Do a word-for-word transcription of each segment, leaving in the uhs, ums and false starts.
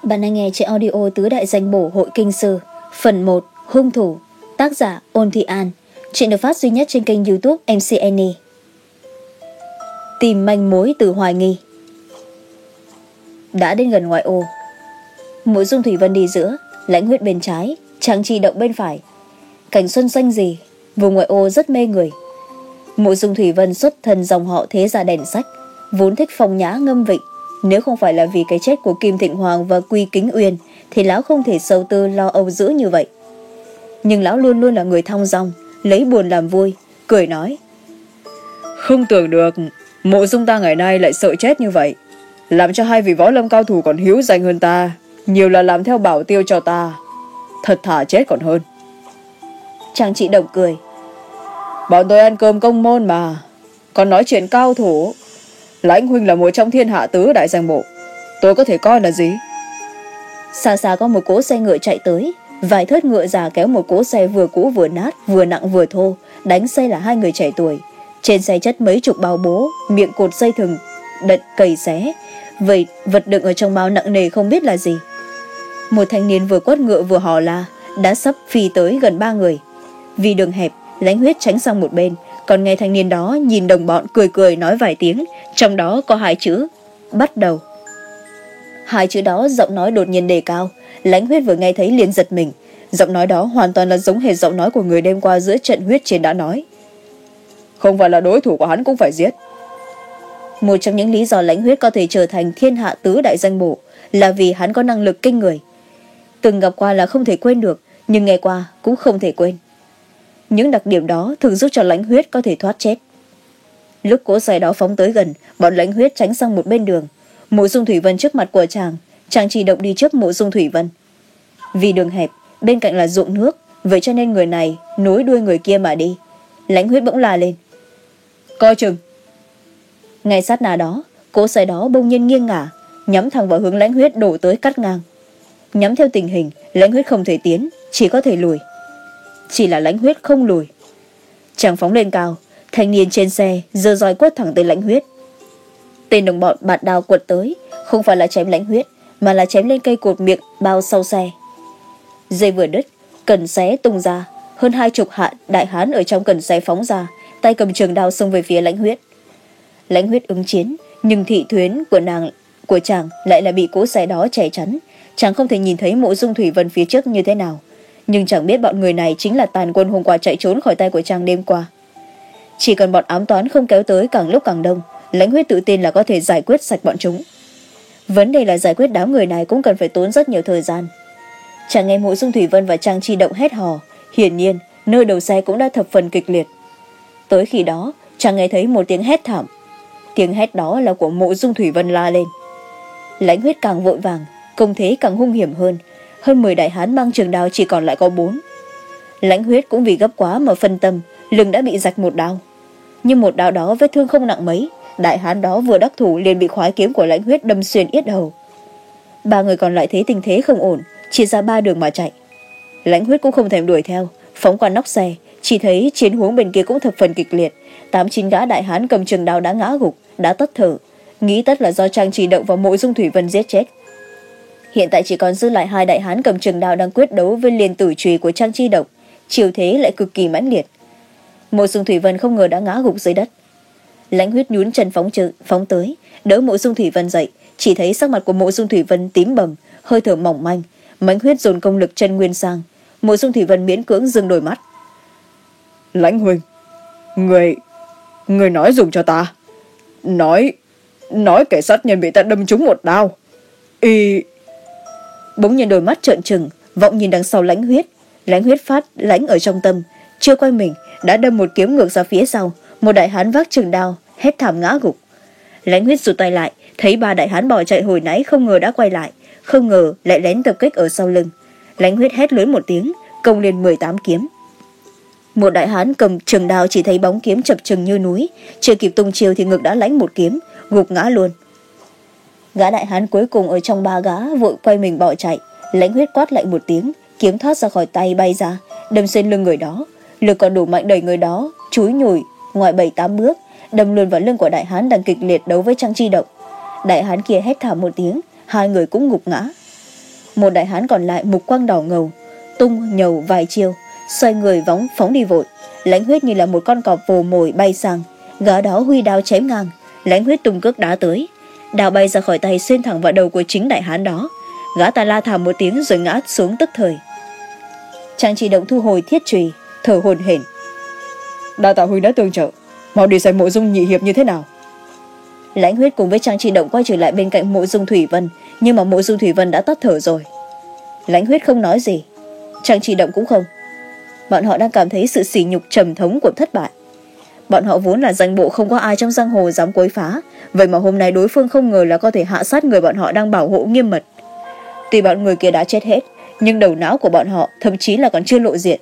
Bạn đang nghe trên audio Tứ Đại Danh Bổ Hội Kinh Sư, phần một, Hung Thủ, tác giả Ôn Thị An. Chuyện được phát duy nhất trên kênh YouTube em xê Annie. Tìm manh mối từ hoài nghi. Đã đến gần ngoại ô, Mộ Dung Thủy Vân đi giữa, Lãnh Huyết bên trái, Trang Trì Động bên phải. Cảnh xuân xanh gì, vùng ngoại ô rất mê người. Mộ Dung Thủy Vân xuất thân dòng họ thế gia đèn sách, vốn thích phong nhã ngâm vịnh. Nếu không phải là vì cái chết của Kim Thịnh Hoàng và Quy Kính Uyên thì lão không thể sầu tư lo âu dữ như vậy. Nhưng lão luôn luôn là người thong dong, lấy buồn làm vui, cười nói: Không tưởng được Mộ Dung ta ngày nay lại sợ chết như vậy, làm cho hai vị võ lâm cao thủ còn hiếu danh hơn ta, nhiều là làm theo bảo tiêu cho ta, thật thà chết còn hơn. Trang Trị Động cười: Bọn tôi ăn cơm công môn mà, còn nói chuyện cao thủ. Lãnh huynh là một trong thiên hạ tứ đại danh bộ, tôi có thể coi là gì? Xa xa có một cỗ xe ngựa chạy tới, vài thớt ngựa già kéo một cỗ xe vừa cũ vừa nát, vừa nặng vừa thô. Đánh xe là hai người trẻ tuổi. Trên xe chất mấy chục bao bố, miệng cột dây thừng đật cầy xé, vậy vật đựng ở trong bao nặng nề không biết là gì. Một thanh niên vừa quất ngựa vừa hò la, đã sắp phi tới gần ba người. Vì đường hẹp, Lãnh Huyết tránh sang một bên, còn nghe thanh niên đó nhìn đồng bọn cười cười nói vài tiếng, trong đó có hai chữ: bắt đầu. Hai chữ đó giọng nói đột nhiên đề cao, Lãnh Huyết vừa nghe thấy liền giật mình. Giọng nói đó hoàn toàn là giống hệt giọng nói của người đêm qua giữa trận huyết chiến đã nói: Không phải là đối thủ của hắn cũng phải giết. Một trong những lý do Lãnh Huyết có thể trở thành thiên hạ tứ đại danh bổ là vì hắn có năng lực kinh người. Từng gặp qua là không thể quên được, nhưng nghe qua cũng không thể quên. Những đặc điểm đó thường giúp cho Lãnh Huyết có thể thoát chết. Lúc cỗ xe đó phóng tới gần, bọn Lãnh Huyết tránh sang một bên đường. Mộ Dung Thủy Vân trước mặt của chàng, chàng chỉ động đi trước Mộ Dung Thủy Vân. Vì đường hẹp, bên cạnh là ruộng nước, vậy cho nên người này nối đuôi người kia mà đi. Lãnh Huyết bỗng la lên: Coi chừng! Ngay sát na đó, cỗ xe đó bỗng nhiên nghiêng ngả, nhắm thẳng vào hướng Lãnh Huyết đổ tới cắt ngang. Nhắm theo tình hình, Lãnh Huyết không thể tiến, chỉ có thể lùi. Chỉ là Lãnh Huyết không lùi. Chàng phóng lên cao, thanh niên trên xe giơ roi quất thẳng tới Lãnh Huyết. Tên đồng bọn bạt đao quật tới, không phải là chém Lãnh Huyết, mà là chém lên cây cột miệng bao sau xe. Dây vừa đứt, cần xé tung ra, hơn hai chục hạ đại hán ở trong cần xé phóng ra, tay cầm trường đao xông về phía Lãnh Huyết. Lãnh Huyết ứng chiến, nhưng thị thuyến của nàng của chàng lại là bị cỗ xe đó che chắn. Chàng không thể nhìn thấy Mộ Dung Thủy Vân phía trước như thế nào, nhưng chẳng biết bọn người này chính là tàn quân hôm qua chạy trốn khỏi tay của chàng đêm qua. Chỉ cần bọn ám toán không kéo tới càng lúc càng đông, Lãnh Huyết tự tin là có thể giải quyết sạch bọn chúng. Vấn đề là giải quyết đám người này cũng cần phải tốn rất nhiều thời gian. Chàng nghe Mộ Dung Thủy Vân và Trang Chi Động hét hò, hiển nhiên nơi đầu xe cũng đã thập phần kịch liệt. Tới khi đó chàng nghe thấy một tiếng hét thảm. Tiếng hét đó là của Mộ Dung Thủy Vân la lên. Lãnh Huyết càng vội vàng, công thế càng hung hiểm hơn. Hơn mười đại hán mang trường đao chỉ còn lại có bốn. Lãnh Huyết cũng vì gấp quá mà phân tâm, lưng đã bị rạch một đao. Nhưng một đao đó vết thương không nặng mấy, đại hán đó vừa đắc thủ liền bị khoái kiếm của Lãnh Huyết đâm xuyên yết hầu. Ba người còn lại thấy tình thế không ổn, chia ra ba đường mà chạy. Lãnh Huyết cũng không thèm đuổi theo, phóng qua nóc xe, chỉ thấy chiến huống bên kia cũng thập phần kịch liệt. Tám chín gã đại hán cầm trường đao đã ngã gục, đã tắt thở, nghĩ tất là do Trang Trì Động và Mộ Dung Thủy Vân giết chết. Hiện tại chỉ còn dư lại hai đại hán cầm trường đao đang quyết đấu với liền tử chùy của Trang Chi Động, chiều thế lại cực kỳ mãnh liệt. Mộ Dung Thủy Vân không ngờ đã ngã gục dưới đất. Lãnh Huyết nhún chân phóng trừ, phóng tới, đỡ Mộ Dung Thủy Vân dậy, chỉ thấy sắc mặt của Mộ Dung Thủy Vân tím bầm, hơi thở mỏng manh, Lãnh Huyết dồn công lực chân nguyên sang. Mộ Dung Thủy Vân miễn cưỡng dừng đôi mắt. Lãnh huynh, người người nói dùng cho ta, nói nói kẻ sát nhân bị ta đâm trúng một đao. Y Bỗng nhiên đôi mắt trợn trừng, vọng nhìn đằng sau Lãnh Huyết. Lãnh Huyết phát lãnh ở trong tâm, chưa quay mình đã đâm một kiếm ngược ra phía sau. Một đại hán vác trường đao hét thảm ngã gục. Lãnh Huyết rụt tay lại, thấy ba đại hán bỏ chạy hồi nãy không ngờ đã quay lại, không ngờ lại lén tập kích ở sau lưng. Lãnh Huyết hét lớn một tiếng, công lên mười tám kiếm. Một đại hán cầm trường đao chỉ thấy bóng kiếm chập chừng như núi, chưa kịp tung chiêu thì ngực đã lãnh một kiếm, gục ngã luôn. Gã đại hán cuối cùng ở trong ba gã vội quay mình bỏ chạy. Lãnh Huyết quát lại một tiếng, kiếm thoát ra khỏi tay bay ra, đâm xuyên lưng người đó. Lực còn đủ mạnh đẩy người đó chúi nhủi ngoài bảy tám bước, đâm luôn vào lưng của đại hán đang kịch liệt đấu với Trang Chi Động. Đại hán kia hét thảm một tiếng, hai người cũng gục ngã. Một đại hán còn lại mục quang đỏ ngầu, tung nhầu vài chiêu, xoay người vóng phóng đi vội. Lãnh Huyết như là một con cọp vồ mồi bay sang, gã đó huy đao chém ngang. Lãnh Huyết tung cước đá tới, đao bay ra khỏi tay xuyên thẳng vào đầu của chính đại hán đó. Gã ta la thảm một tiếng rồi ngã xuống tức thời. Trang Chỉ Động thu hồi thiết chùy, thở hổn hển. Đa tạ huynh đã tương trợ, mau đi xem Mộ Dung nhị hiệp như thế nào. Lãnh Huyết cùng với Trang Chỉ Động quay trở lại bên cạnh Mộ Dung Thủy Vân, nhưng mà Mộ Dung Thủy Vân đã tắt thở rồi. Lãnh Huyết không nói gì, Trang Chỉ Động cũng không. Bọn họ đang cảm thấy sự sỉ nhục trầm thống của thất bại. Bọn họ vốn là danh bộ không có ai trong giang hồ dám quấy phá, vậy mà hôm nay đối phương không ngờ là có thể hạ sát người bọn họ đang bảo hộ nghiêm mật. Tuy bọn người kia đã chết hết, nhưng đầu não của bọn họ thậm chí là còn chưa lộ diện.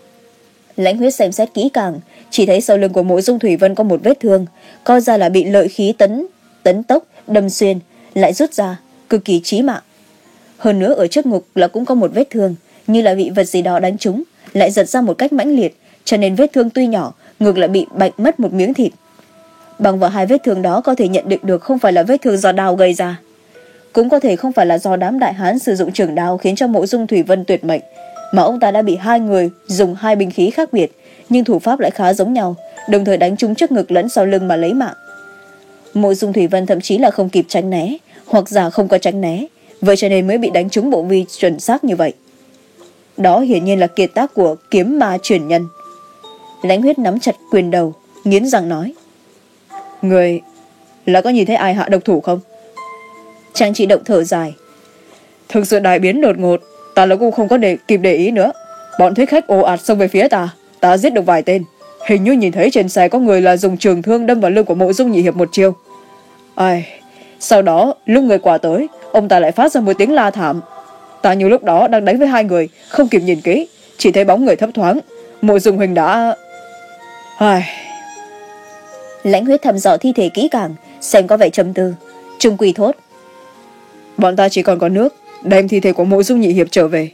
Lãnh Huyết xem xét kỹ càng, chỉ thấy sau lưng của Mộ Dung Thủy Vân có một vết thương, coi ra là bị lợi khí tấn tấn tốc đâm xuyên, lại rút ra, cực kỳ chí mạng. Hơn nữa ở trước ngực là cũng có một vết thương, như là bị vật gì đó đánh trúng, lại giật ra một cách mãnh liệt, cho nên vết thương tuy nhỏ, ngực lại bị bạch mất một miếng thịt. Bằng vào hai vết thương đó có thể nhận định được không phải là vết thương do đao gây ra, cũng có thể không phải là do đám đại hán sử dụng trường đao khiến cho Mộ Dung Thủy Vân tuyệt mệnh, mà ông ta đã bị hai người dùng hai binh khí khác biệt nhưng thủ pháp lại khá giống nhau, đồng thời đánh trúng trước ngực lẫn sau lưng mà lấy mạng. Mộ Dung Thủy Vân thậm chí là không kịp tránh né, hoặc giả không có tránh né, vậy cho nên mới bị đánh trúng bộ vi chuẩn xác như vậy. Đó hiển nhiên là kiệt tác của kiếm ma truyền nhân. Lãnh Huyết nắm chặt quyền đầu, nghiến răng nói: Người là có nhìn thấy ai hạ độc thủ không? Trang Chỉ Động thở dài: Thực sự đại biến đột ngột, ta là cũng không có để kịp để ý nữa. Bọn thích khách ồ ạt xông về phía ta, ta giết được vài tên. Hình như nhìn thấy trên xe có người là dùng trường thương đâm vào lưng của Mộ Dung nhị hiệp một chiêu. Ai, sau đó lúc người qua tới, ông ta lại phát ra một tiếng la thảm. Ta như lúc đó đang đánh với hai người, không kịp nhìn kỹ, chỉ thấy bóng người thấp thoáng. Mộ Dung huynh đã... Ai... Lãnh Huyết thăm dò thi thể kỹ càng, xem có vẻ trầm tư, trung quy thốt: Bọn ta chỉ còn có nước, đem thi thể của Mộ Dung nhị hiệp trở về.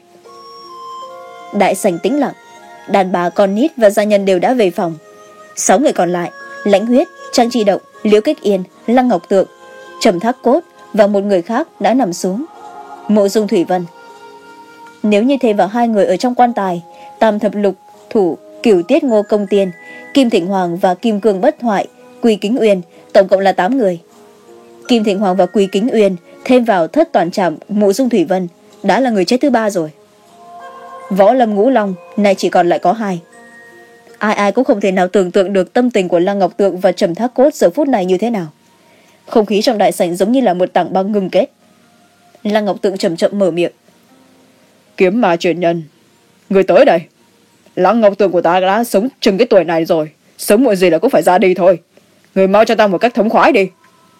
Đại sảnh tĩnh lặng, đàn bà, con nít và gia nhân đều đã về phòng. Sáu người còn lại, Lãnh Huyết, Trang Chỉ Động, Liễu Kích Yên, Lăng Ngọc Tượng, Trầm Thác Cốt và một người khác đã nằm xuống. Mộ Dung Thủy Vân. Nếu như thêm vào hai người ở trong quan tài, Tam Thập Lục Thủ, Cửu Tiết Ngô Công Tiên, Kim Thịnh Hoàng và Kim Cương Bất Hoại, Quy Kính Uyên, tổng cộng là tám người. Kim Thịnh Hoàng và Quy Kính Uyên thêm vào thất toàn trảm Mộ Dung Thủy Vân đã là người chết thứ ba rồi. Võ Lâm Ngũ Long nay chỉ còn lại có hai. Ai ai cũng không thể nào tưởng tượng được tâm tình của Lăng Ngọc Tượng và Trầm Thác Cốt giờ phút này như thế nào. Không khí trong đại sảnh giống như là một tảng băng ngưng kết. Lăng Ngọc Tượng chậm chậm mở miệng: Kiếm ma truyền nhân, người tới đây. Lăng Ngọc Tượng của ta đã sống chừng cái tuổi này rồi, sớm muộn gì là cũng phải ra đi thôi. Người mau cho ta một cách thống khoái đi.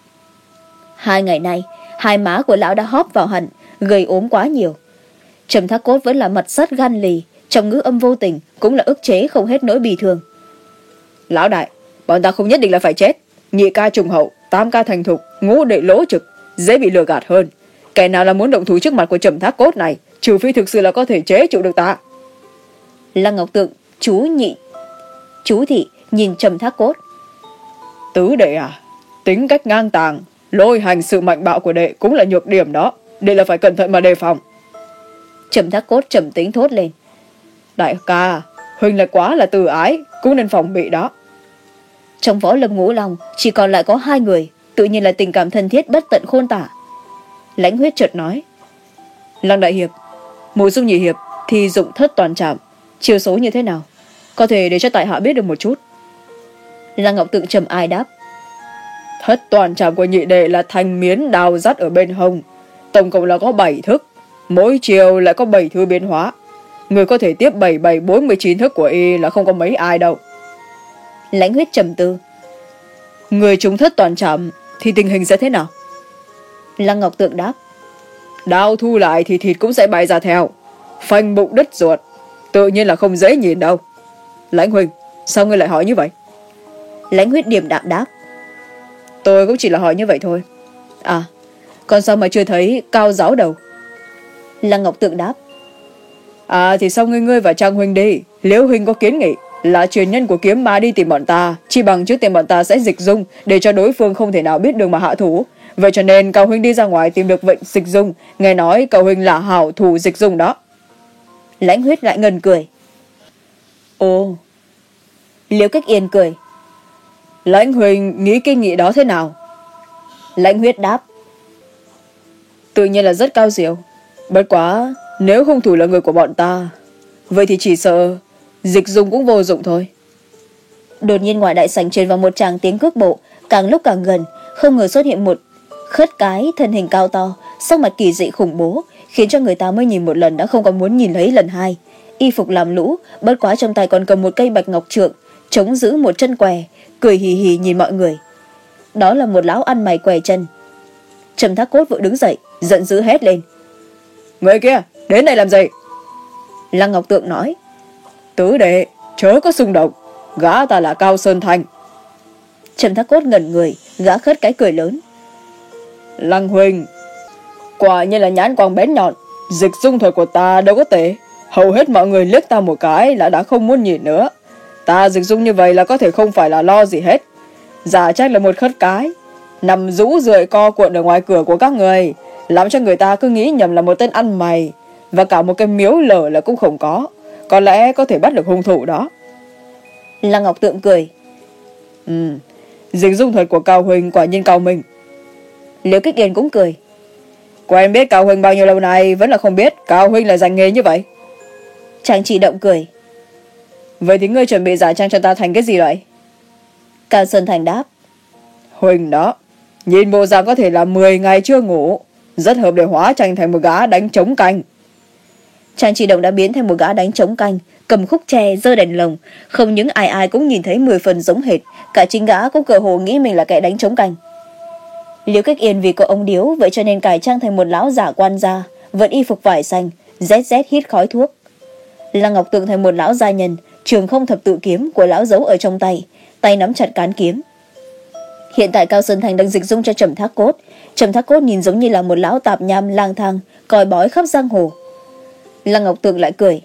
Hai ngày nay, hai má của lão đã hóp vào hẳn, gầy ốm quá nhiều. Trầm Thác Cốt vẫn là mặt sắt gan lì, trong ngữ âm vô tình cũng là ức chế không hết nỗi bì thương. Lão đại, bọn ta không nhất định là phải chết. Nhị ca trùng hậu, tam ca thành thục, ngũ đệ lỗ trực, dễ bị lừa gạt hơn. Kẻ nào là muốn động thủ trước mặt của Trầm Thác Cốt này, trừ phi thực sự là có thể chế trụ được ta. Lăng Ngọc Tượng, chú nhị chú thị nhìn Trầm Thác Cốt: Tứ đệ à, tính cách ngang tàng, lôi hành sự mạnh bạo của đệ cũng là nhược điểm đó, đệ là phải cẩn thận mà đề phòng. Trầm Thác Cốt trầm tính thốt lên: Đại ca, huynh là quá là từ ái, cũng nên phòng bị đó. Trong Võ Lâm Ngũ Long chỉ còn lại có hai người, tự nhiên là tình cảm thân thiết bất tận khôn tả. Lãnh Huyết chợt nói: Lăng đại hiệp, Mộ Dung nhị hiệp thì dụng thất toàn trảm, chiêu số như thế nào, có thể để cho tại hạ biết được một chút. Lăng Ngọc Tượng trầm ai đáp: Thất toàn trảm của nhị đệ là thanh miến đào dắt ở bên hông, tổng cộng là có bảy thức, mỗi chiều lại có bảy thứ biến hóa. Người có thể tiếp bảy bảy bốn mươi chín thức của y là không có mấy ai đâu. Lãnh Huyết trầm tư: Người trúng thất toàn trảm thì tình hình sẽ thế nào? Lăng Ngọc Tượng đáp: Đao thu lại thì thịt cũng sẽ bay ra theo, phanh bụng đứt ruột, tự nhiên là không dễ nhìn đâu. Lãnh huynh, sao ngươi lại hỏi như vậy? Lãnh Huyết điềm đạm đáp: Tôi cũng chỉ là hỏi như vậy thôi. À, còn sao mà chưa thấy Cao giáo đầu? Lăng Ngọc Tượng đáp: À thì sao ngươi ngươi và Trang huynh đi, Liễu huynh có kiến nghị là truyền nhân của kiếm ma đi tìm bọn ta, chỉ bằng trước tiên bọn ta sẽ dịch dung để cho đối phương không thể nào biết đường mà hạ thủ, Vậy cho nên Cao huynh đi ra ngoài tìm được Vịnh Dịch Dung. Nghe nói Cao huynh là hảo thủ Dịch Dung đó. Lãnh Huyết lại ngần cười. Ồ. Liễu Cách Yên cười. Lãnh huynh nghĩ kinh nghị đó thế nào? Lãnh Huyết đáp. Tự nhiên là rất cao siêu. Bất quá nếu hung thủ là người của bọn ta, vậy thì chỉ sợ Dịch Dung cũng vô dụng thôi. Đột nhiên ngoài đại sảnh truyền vào một tràng tiếng cước bộ, càng lúc càng gần, không ngờ xuất hiện một khất cái thân hình cao to, sắc mặt kỳ dị khủng bố, khiến cho người ta mới nhìn một lần đã không còn muốn nhìn lấy lần hai. Y phục làm lũ, bất quá trong tay còn cầm một cây bạch ngọc trượng, chống giữ một chân què, cười hì hì nhìn mọi người. Đó là một lão ăn mày què chân. Trầm Thác Cốt vội đứng dậy, giận dữ hét lên. Người kia, đến đây làm gì? Lăng Ngọc Tượng nói. Tứ đệ, chớ có xung động, gã ta là Cao Sơn Thành. Trầm Thác Cốt ngẩn người, gã khất cái cười lớn. Lăng huynh, quả nhiên là nhãn quang bén nhọn. Dịch dung thuật của ta đâu có tệ. Hầu hết mọi người liếc ta một cái là đã không muốn nhìn nữa. Ta dịch dung như vậy là có thể không phải là lo gì hết. Giả trách là một khất cái nằm rũ rượi co cuộn ở ngoài cửa của các người, làm cho người ta cứ nghĩ nhầm là một tên ăn mày. Và cả một cái miếu lở là cũng không có. Có lẽ có thể bắt được hung thủ đó. Lăng Ngọc Tượng cười. Ừ, dịch dung thuật của Cao huynh quả nhiên cao minh. Liễu Kích Yên cũng cười. Quen biết Cao huynh bao nhiêu lâu nay vẫn là không biết Cao huynh là dành nghề như vậy. Trang Trị Động cười. Vậy thì ngươi chuẩn bị giả trang cho ta thành cái gì vậy? Cao Sơn Thành đáp. Huynh đó, nhìn bộ dạng có thể là mười ngày chưa ngủ, rất hợp để hóa trang thành một gã đánh trống canh. Trang Trị Động đã biến thành một gã đánh trống canh, cầm khúc tre, giơ đèn lồng. Không những ai ai cũng nhìn thấy mười phần giống hệt, cả chính gã cũng cơ hồ nghĩ mình là kẻ đánh trống canh. Liễu Cách Yên vì có ông điếu, vậy cho nên cải trang thành một lão giả quan gia, vẫn y phục vải xanh, rét rét hít khói thuốc. Lăng Ngọc Tượng thành một lão gia nhân, trường không thập tự kiếm của lão giấu ở trong tay, tay nắm chặt cán kiếm. Hiện tại Cao Sơn Thành đang dịch dung cho Trầm Thác Cốt. Trầm Thác Cốt nhìn giống như là một lão tạp nham lang thang, còi bói khắp giang hồ. Lăng Ngọc Tượng lại cười.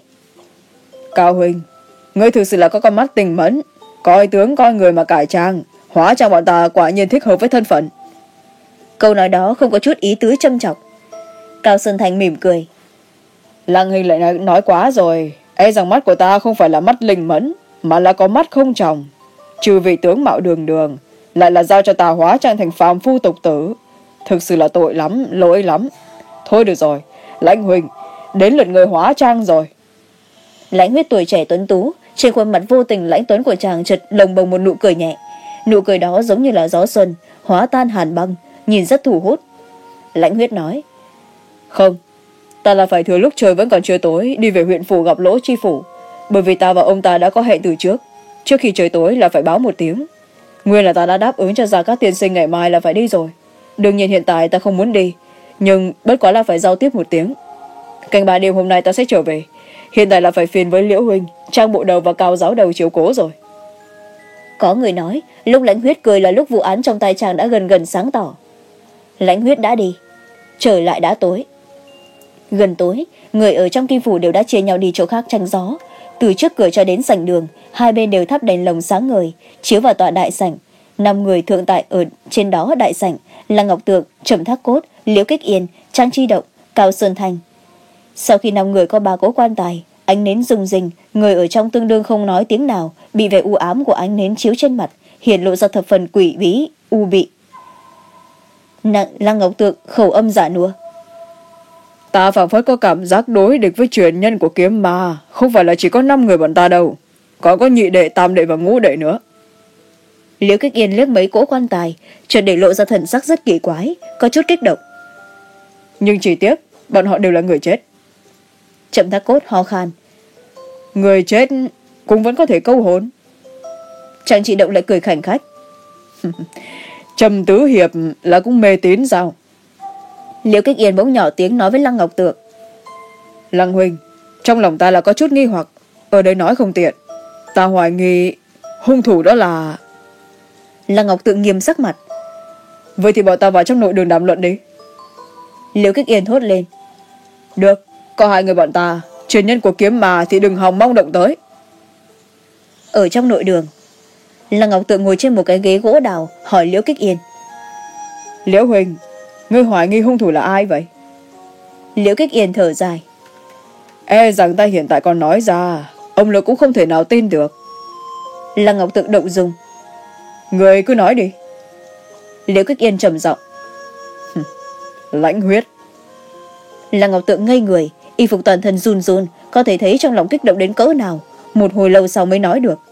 Cao huynh, ngươi thực sự là có con mắt tình mẫn, coi tướng coi người mà cải trang, hóa trang bọn ta quả nhiên thích hợp với thân phận. Câu nói đó không có chút ý tứ châm chọc. Cao Sơn Thành mỉm cười. Lăng huynh lại nói, nói quá rồi. E rằng mắt của ta không phải là mắt linh mẫn, mà là có mắt không tròng. Trừ vị tướng mạo đường đường, lại là giao cho ta hóa trang thành phàm phu tục tử. Thực sự là tội lắm, lỗi lắm. Thôi được rồi, Lãnh huynh, đến lượt người hóa trang rồi. Lãnh Huyết tuổi trẻ tuấn tú, trên khuôn mặt vô tình lãnh tuấn của chàng chợt lồng bồng một nụ cười nhẹ. Nụ cười đó giống như là gió xuân, hóa tan hàn băng, nhìn rất thu hút. Lãnh Huyết nói. Không, ta là phải thừa lúc trời vẫn còn chưa tối đi về huyện phủ gặp Lỗ Chi phủ, bởi vì ta và ông ta đã có hẹn từ trước. Trước khi trời tối là phải báo một tiếng. Nguyên là ta đã đáp ứng cho Gia Cát tiên sinh ngày mai là phải đi rồi. Đương nhiên hiện tại ta không muốn đi, nhưng bất quá là phải giao tiếp một tiếng. Canh ba đêm hôm nay ta sẽ trở về. Hiện tại là phải phiền với Liễu huynh, trang bộ đầu và cao giáo đầu chiếu cố rồi. Có người nói lúc Lãnh Huyết cười là lúc vụ án trong tay chàng đã gần gần sáng tỏ. Lãnh Huyết đã đi, trời lại đã tối. Gần tối, người ở trong kim phủ đều đã chia nhau đi chỗ khác tránh gió. Từ trước cửa cho đến sảnh đường, hai bên đều thắp đèn lồng sáng ngời, chiếu vào tòa đại sảnh. Năm người thượng tại ở trên đó đại sảnh là Ngọc Tượng, Trầm Thác Cốt, Liễu Kích Yên, Trang Chi Động, Cao Sơn Thành. Sau khi năm người có ba cỗ quan tài, ánh nến rung rinh, người ở trong tương đương không nói tiếng nào, bị vẻ u ám của ánh nến chiếu trên mặt, hiện lộ ra thập phần quỷ bí, u bị. Nặng Lăng Ngọc Tượng khẩu âm giả nua. Ta phảng phất có cảm giác đối địch với truyền nhân của kiếm ma, không phải là chỉ có năm người bọn ta đâu, còn có nhị đệ, tam đệ và ngũ đệ nữa. Liễu Kích Yên liếc mấy cỗ quan tài, chợt để lộ ra thần sắc rất kỳ quái, có chút kích động. Nhưng chỉ tiếc, bọn họ đều là người chết. Trầm Thác Cốt ho khan. Người chết cũng vẫn có thể câu hồn. Trang Trị Động lại cười khảnh khách. Trầm Tứ Hiệp là cũng mê tín sao? Liễu Kích Yên bỗng nhỏ tiếng nói với Lăng Ngọc Tượng. Lăng huynh, trong lòng ta là có chút nghi hoặc, ở đây nói không tiện. Ta hoài nghi hung thủ đó là... Lăng Ngọc Tượng nghiêm sắc mặt. Vậy thì bọn ta vào trong nội đường đàm luận đi. Liễu Kích Yên thốt lên. Được, có hai người bọn ta, truyền nhân của kiếm mà thì đừng hòng mong động tới. Ở trong nội đường, Lăng Ngọc Tượng ngồi trên một cái ghế gỗ đào, hỏi Liễu Kích Yên. Liễu huynh, ngươi hoài nghi hung thủ là ai vậy? Liễu Kích Yên thở dài. E rằng ta hiện tại còn nói ra, ông là cũng không thể nào tin được. Lăng Ngọc Tượng động dung. Người cứ nói đi. Liễu Kích Yên trầm giọng. Lãnh huyết. Lăng Ngọc Tượng ngây người, y phục toàn thân run run, có thể thấy trong lòng kích động đến cỡ nào. Một hồi lâu sau mới nói được.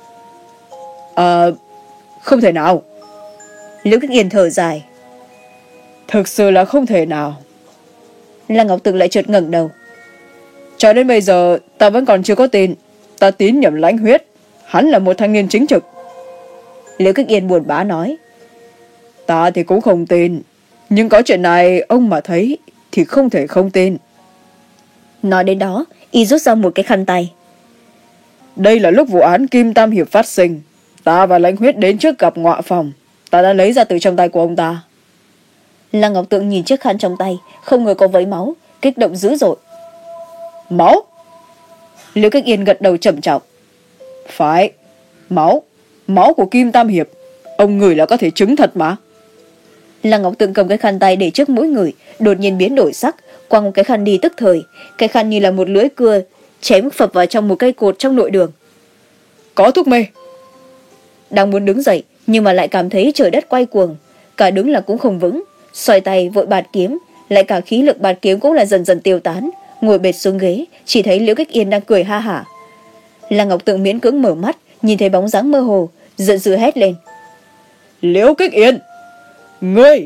Ờ, không thể nào. Liễu Kích Yên thở dài. Thực sự là không thể nào. Lăng Ngọc Tượng lại chợt ngẩng đầu. Cho đến bây giờ ta vẫn còn chưa có tin. Ta tín nhầm Lãnh huyết. Hắn là một thanh niên chính trực. Liễu Kích Yên buồn bã nói. Ta thì cũng không tin. Nhưng có chuyện này ông mà thấy thì không thể không tin. Nói đến đó, y rút ra một cái khăn tay. Đây là lúc vụ án Kim Tam Hiệp phát sinh. Ta và Lãnh huyết đến trước gặp ngọa phòng. Ta đã lấy ra từ trong tay của ông ta. Lăng Ngọc Tượng nhìn chiếc khăn trong tay, không ngờ có vấy máu, kích động dữ dội. Máu? Liễu Kích Yên gật đầu trầm trọng. Phải, máu. Máu của Kim Tam Hiệp. Ông ngửi là có thể chứng thật mà. Lăng Ngọc Tượng cầm cái khăn tay để trước mũi người, đột nhiên biến đổi sắc, quăng một cái khăn đi tức thời. Cái khăn như là một lưỡi cưa chém phập vào trong một cây cột trong nội đường. Có thuốc mê. Đang muốn đứng dậy nhưng mà lại cảm thấy trời đất quay cuồng, cả đứng là cũng không vững, xoay tay vội bạt kiếm, lại cả khí lực bạt kiếm cũng là dần dần tiêu tán, ngồi bệt xuống ghế, chỉ thấy Liễu Kích Yên đang cười ha hả. Lăng Ngọc Tượng miễn cưỡng mở mắt, nhìn thấy bóng dáng mơ hồ, giận dữ hét lên. Liễu Kích Yên, ngươi!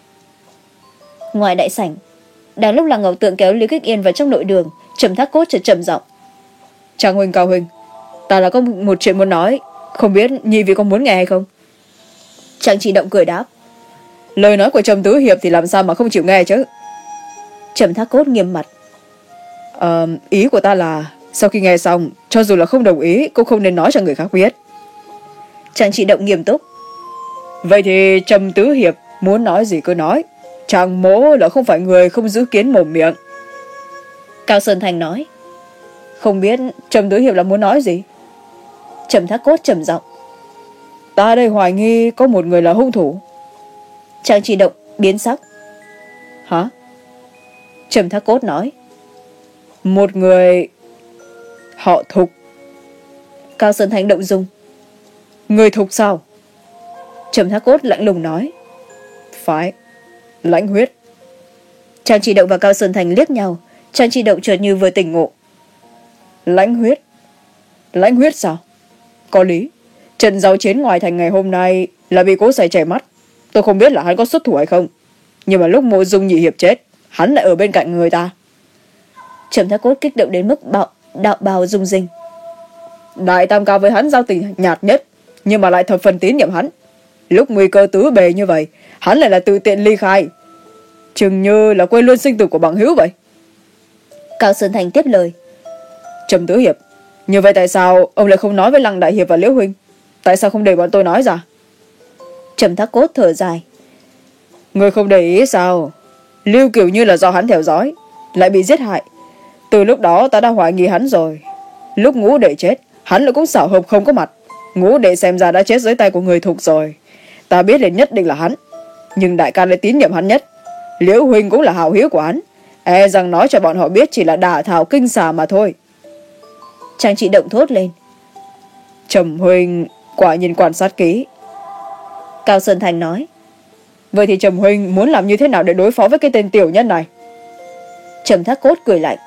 Ngoài đại sảnh, đang lúc Lăng Ngọc Tượng kéo Liễu Kích Yên vào trong nội đường, Trầm Thác Cốt chợt trầm giọng. Trang huynh, Cao huynh, ta là có một chuyện muốn nói, không biết Nhi vì có muốn nghe hay không? Trang Chỉ Động cười đáp. Lời nói của Trầm Tứ Hiệp thì làm sao mà không chịu nghe chứ? Trầm Thác Cốt nghiêm mặt. Ờ, ý của ta là sau khi nghe xong, cho dù là không đồng ý cũng không nên nói cho người khác biết. Trang Chỉ Động nghiêm túc. Vậy thì Trầm Tứ Hiệp muốn nói gì cứ nói. Chàng mố là không phải người không giữ kiến mồm miệng. Cao Sơn Thành nói. Không biết Trầm Tứ Hiệp là muốn nói gì? Trầm Thác Cốt trầm giọng. Ta đây hoài nghi có một người là hung thủ. Trang Chỉ Động biến sắc. Hả? Trầm Thác Cốt nói. Một người họ Thục. Cao Sơn Thành động dung. Người Thục sao? Trầm Thác Cốt lạnh lùng nói. Phải, Lãnh huyết. Trang Chỉ Động và Cao Sơn Thành liếc nhau. Trang Chỉ Động chợt như vừa tỉnh ngộ. Lãnh huyết? Lãnh huyết sao? Có lý. Trận giao chiến ngoài thành ngày hôm nay là bị Cố Sài chảy mắt. Tôi không biết là hắn có xuất thủ hay không, nhưng mà lúc Mộ Dung Nhị Hiệp chết, hắn lại ở bên cạnh người ta. Trầm Thác Cốt kích động đến mức bạo đạo bào rung rinh. Đại Tam Cao với hắn giao tình nhạt nhất, nhưng mà lại thập phần tín nhiệm hắn. Lúc nguy cơ tứ bề như vậy, hắn lại là tự tiện ly khai, chừng như là quên luôn sinh tử của bằng hữu vậy. Cao Sơn Thành tiếp lời. Trầm Tứ Hiệp, như vậy tại sao ông lại không nói với Lăng Đại Hiệp và Liễu huynh? Tại sao không để bọn tôi nói ra? Trầm Thác Cốt thở dài. Người không để ý sao? Lưu kiểu như là do hắn theo dõi, lại bị giết hại. Từ lúc đó ta đã hoài nghi hắn rồi. Lúc Ngũ Đệ chết, hắn lại cũng xảo hợp không có mặt. Ngũ Đệ xem ra đã chết dưới tay của người Thục rồi. Ta biết là nhất định là hắn, nhưng đại ca lại tín nhiệm hắn nhất. Liễu huynh cũng là hảo hiếu của hắn, e rằng nói cho bọn họ biết chỉ là đả thảo kinh xà mà thôi. Trang Chỉ Động thốt lên. Trầm huynh quả nhìn quan sát kỹ. Cao Sơn Thành nói. Vậy thì Trầm huynh muốn làm như thế nào để đối phó với cái tên tiểu nhân này? Trầm Thác Cốt cười lạnh.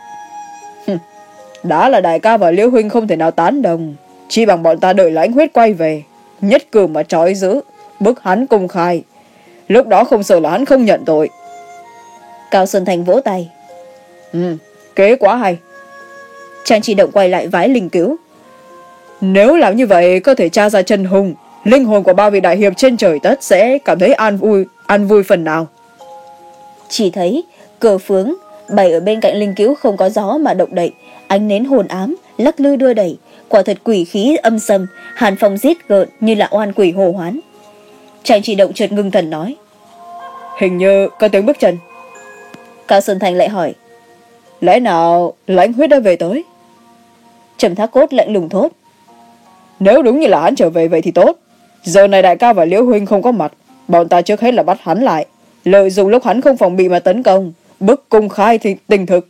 Đã là đại ca và Liễu huynh không thể nào tán đồng, chỉ bằng bọn ta đợi Lãnh huyết quay về, nhất cử mà trói giữ, bức hắn công khai. Lúc đó không sợ là hắn không nhận tội. Cao Sơn Thành vỗ tay. Ừ, kế quá hay. Trang Chỉ Động quay lại vái linh cứu. Nếu làm như vậy có thể tra ra chân hung, linh hồn của ba vị đại hiệp trên trời tất sẽ cảm thấy an vui, an vui phần nào. Chỉ thấy cờ phướng bày ở bên cạnh linh cứu không có gió mà động đậy, ánh nến hồn ám lắc lư đưa đẩy, quả thật quỷ khí âm sầm, hàn phong giết gợn như là oan quỷ hồ hoán. Trang Chỉ Động chợt ngưng thần nói. Hình như có tiếng bước chân. Cao Sơn Thành lại hỏi. Lẽ nào Lãnh huyết đã về tới? Trầm Thác Cốt lạnh lùng thốt. Nếu đúng như là hắn trở về vậy thì tốt. Giờ này đại ca và Liễu huynh không có mặt, bọn ta trước hết là bắt hắn lại, lợi dụng lúc hắn không phòng bị mà tấn công, bức công khai thì tình thực.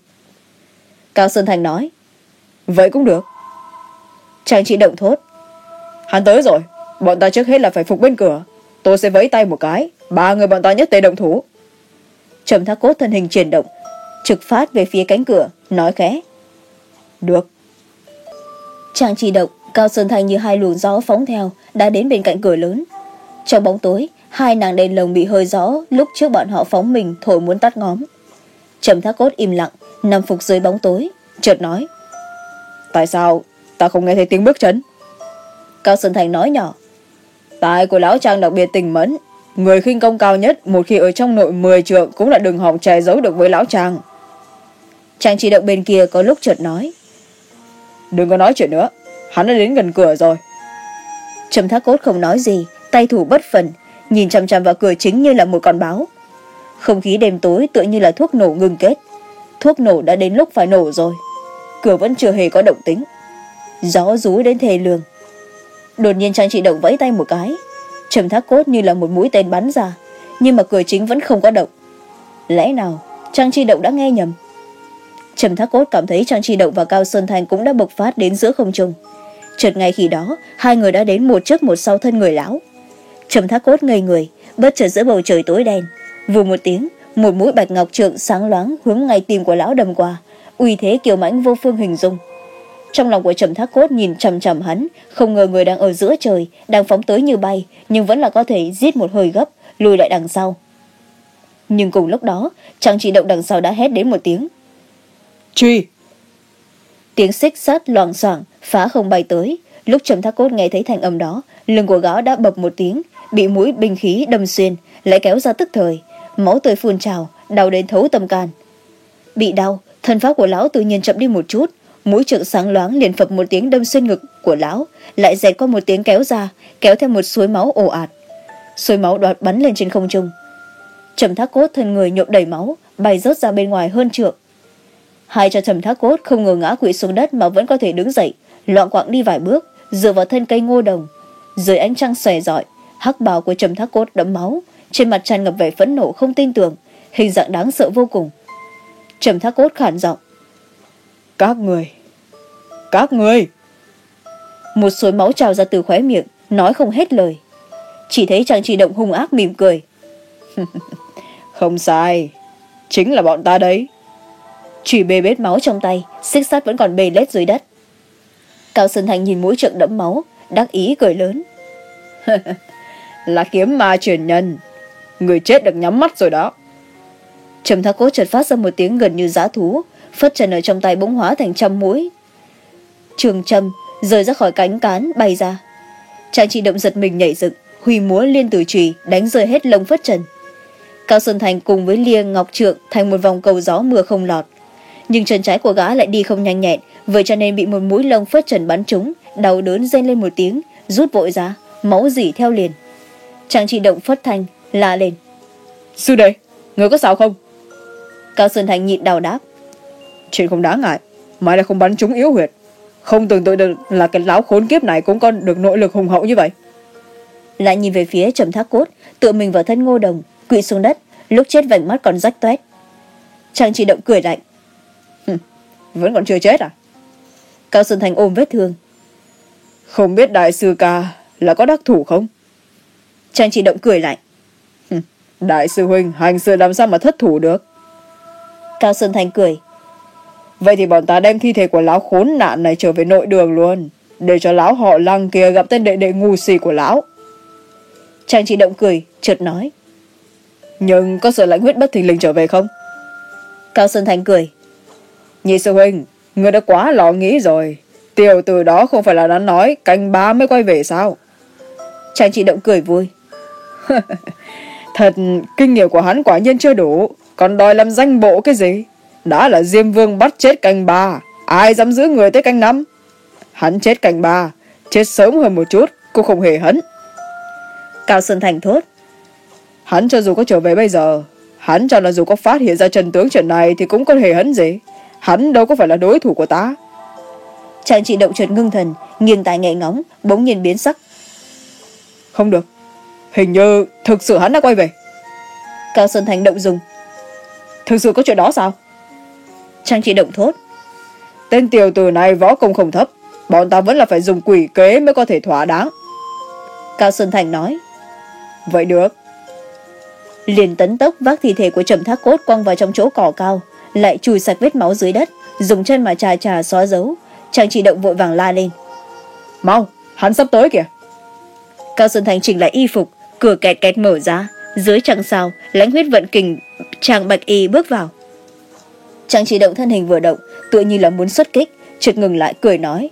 Cao Sơn Thành nói. Vậy cũng được. Trang Trị Động thốt. Hắn tới rồi, bọn ta trước hết là phải phục bên cửa. Tôi sẽ vẫy tay một cái, ba người bọn ta nhất tề động thủ. Trầm Thác Cốt thân hình chuyển động, trực phát về phía cánh cửa, nói khẽ. Được. Trang Trị Động, Cao Sơn Thành như hai luồng gió phóng theo, đã đến bên cạnh cửa lớn. Trong bóng tối, hai nàng đèn lồng bị hơi gió lúc trước bọn họ phóng mình thổi muốn tắt ngóm. Trầm Thác Cốt im lặng, nằm phục dưới bóng tối, chợt nói. Tại sao ta không nghe thấy tiếng bước chân? Cao Sơn Thành nói nhỏ. Tai của lão Trang đặc biệt tình mẫn, người khinh công cao nhất một khi ở trong nội mười trượng cũng là đừng hòng che giấu được với lão Trang. Trang Trị Động bên kia có lúc chợt nói. Đừng có nói chuyện nữa, hắn đã đến gần cửa rồi. Trầm Thác Cốt không nói gì, tay thủ bất phần, nhìn chằm chằm vào cửa chính như là một con báo. Không khí đêm tối tựa như là thuốc nổ ngừng kết. Thuốc nổ đã đến lúc phải nổ rồi. Cửa vẫn chưa hề có động tĩnh. Gió rú đến thề lường. Đột nhiên Trang Trị Động vẫy tay một cái, Trầm Thác Cốt như là một mũi tên bắn ra, nhưng mà cửa chính vẫn không có động. Lẽ nào Trang Trị Động đã nghe nhầm? Trầm Thác Cốt cảm thấy Trang Trị Động và Cao Sơn Thành cũng đã bộc phát đến giữa không trung. Chợt ngay khi đó, hai người đã đến một trước một sau thân người lão. Trầm Thác Cốt ngây người, bất chợt giữa bầu trời tối đen, vù một tiếng, một mũi bạch ngọc trượng sáng loáng hướng ngay tim của lão đâm qua, uy thế kiều mãnh vô phương hình dung. Trong lòng của Trầm Thác Cốt nhìn chằm chằm hắn, không ngờ người đang ở giữa trời, đang phóng tới như bay, nhưng vẫn là có thể giết một hơi gấp, lùi lại đằng sau. Nhưng cùng lúc đó, Trang Trị Động đằng sau đã hét đến một tiếng. Truy! Tiếng xích sắt loảng xoảng phá không bay tới. Lúc Trầm Thác Cốt nghe thấy thanh âm đó, lưng của gã đã bập một tiếng, bị mũi binh khí đâm xuyên, lại kéo ra tức thời, máu tươi phun trào, đau đến thấu tâm can. Bị đau, thân pháp của lão tự nhiên chậm đi một chút, mũi trượng sáng loáng liền phập một tiếng đâm xuyên ngực của lão, lại dẹt qua một tiếng kéo ra, kéo theo một suối máu ồ ạt. Suối máu đoạt bắn lên trên không trung. Trầm Thác Cốt thân người nhộn đầy máu, bay rớt ra bên ngoài hơn trượng. Hai cho Trầm Thác Cốt không ngờ ngã quỵ xuống đất mà vẫn có thể đứng dậy, loạng quạng đi vài bước, dựa vào thân cây ngô đồng. Dưới ánh trăng xòe rọi, hắc bào của Trầm Thác Cốt đẫm máu, trên mặt tràn ngập vẻ phẫn nộ không tin tưởng, hình dạng đáng sợ vô cùng. Trầm Thác Cốt khản giọng. Các người, các người. Một suối máu trào ra từ khóe miệng, nói không hết lời. Chỉ thấy Trang Trị Động hung ác mỉm cười. Không sai, chính là bọn ta đấy. Chùy bê bết máu trong tay, xích sắt vẫn còn bê lết dưới đất. Cao Sơn Thành nhìn mũi trượng đẫm máu, đắc ý cười lớn. Là kiếm ma truyền nhân, người chết được nhắm mắt rồi đó. Trầm Thác Cốt chợt phát ra một tiếng gần như dã thú, phất trần ở trong tay bỗng hóa thành trăm mũi trường châm rời ra khỏi cánh cán bay ra. Trang Trị Động giật mình nhảy dựng, huy múa liên tử chùy đánh rơi hết lông phất trần. Cao Sơn Thành cùng với lia ngọc trượng thành một vòng cầu gió mưa không lọt, nhưng chân trái của gã lại đi không nhanh nhẹn, vậy cho nên bị một mũi lông phất trần bắn trúng, đau đớn rên lên một tiếng, rút vội ra, máu rỉ theo liền. Trang Trị Động phất thanh la lên. Sư đệ, người có sao không? Cao Sơn Thành nhịn đau đáp. Chuyện không đáng ngại, mãi là không bắn trúng yếu huyệt. Không tưởng tượng được là cái láo khốn kiếp này cũng có được nội lực hùng hậu như vậy. Lại nhìn về phía Trầm Thác Cốt, tựa mình vào thân ngô đồng, quỵ xuống đất, lúc chết vành mắt còn rách toét. Trang Trị Động cười lạnh. Vẫn còn chưa chết à? Cao Sơn Thành ôm vết thương. Không biết đại sư ca là có đắc thủ không? Trang Trị Động cười lạnh. Đại sư huynh hành sự làm sao mà thất thủ được? Cao Sơn Thành cười. Vậy thì bọn ta đem thi thể của lão khốn nạn này trở về nội đường luôn, để cho lão họ Lăng kia gặp tên đệ đệ ngu si của lão. Trang Trị Động cười, chợt nói. Nhưng có sợ lãnh huyết bất thình lình trở về không? Cao Sơn Thành cười. Nhị sư huynh, người đã quá lo nghĩ rồi. Tiểu tử đó không phải là đã nói canh ba mới quay về sao? Trang Trị Động cười vui. Thật, kinh nghiệm của hắn quả nhiên chưa đủ, còn đòi làm danh bộ cái gì? Đã là Diêm Vương bắt chết canh ba, ai dám giữ người tới canh năm? Hắn chết canh ba, chết sớm hơn một chút cũng không hề hấn. Cao Sơn Thành thốt. Hắn cho dù có trở về bây giờ, hắn cho là dù có phát hiện ra chân tướng chuyện này thì cũng có hề hấn gì. Hắn đâu có phải là đối thủ của ta. Trang Trị Động chợt ngưng thần, nghiêng tai nghe ngóng, bỗng nhiên biến sắc. Không được, hình như thực sự hắn đã quay về. Cao Sơn Thành động dung. Thực sự có chuyện đó sao? Trang Trị Động thốt. Tên tiểu tử này võ công không thấp, bọn ta vẫn là phải dùng quỷ kế mới có thể thỏa đáng. Cao Sơn Thành nói. Vậy được. Liền tấn tốc vác thi thể của Trầm Thác Cốt quăng vào trong chỗ cỏ cao, lại chùi sạch vết máu dưới đất, dùng chân mà trà trà xóa dấu. Trang Trị Động vội vàng la lên. Mau, hắn sắp tới kìa. Cao Sơn Thành chỉnh lại y phục, cửa kẹt kẹt mở ra, dưới trăng sao Lãnh Huyết vận kình chàng bạch y bước vào. Trang Trị Động thân hình vừa động, tựa như là muốn xuất kích, chợt ngừng lại cười nói.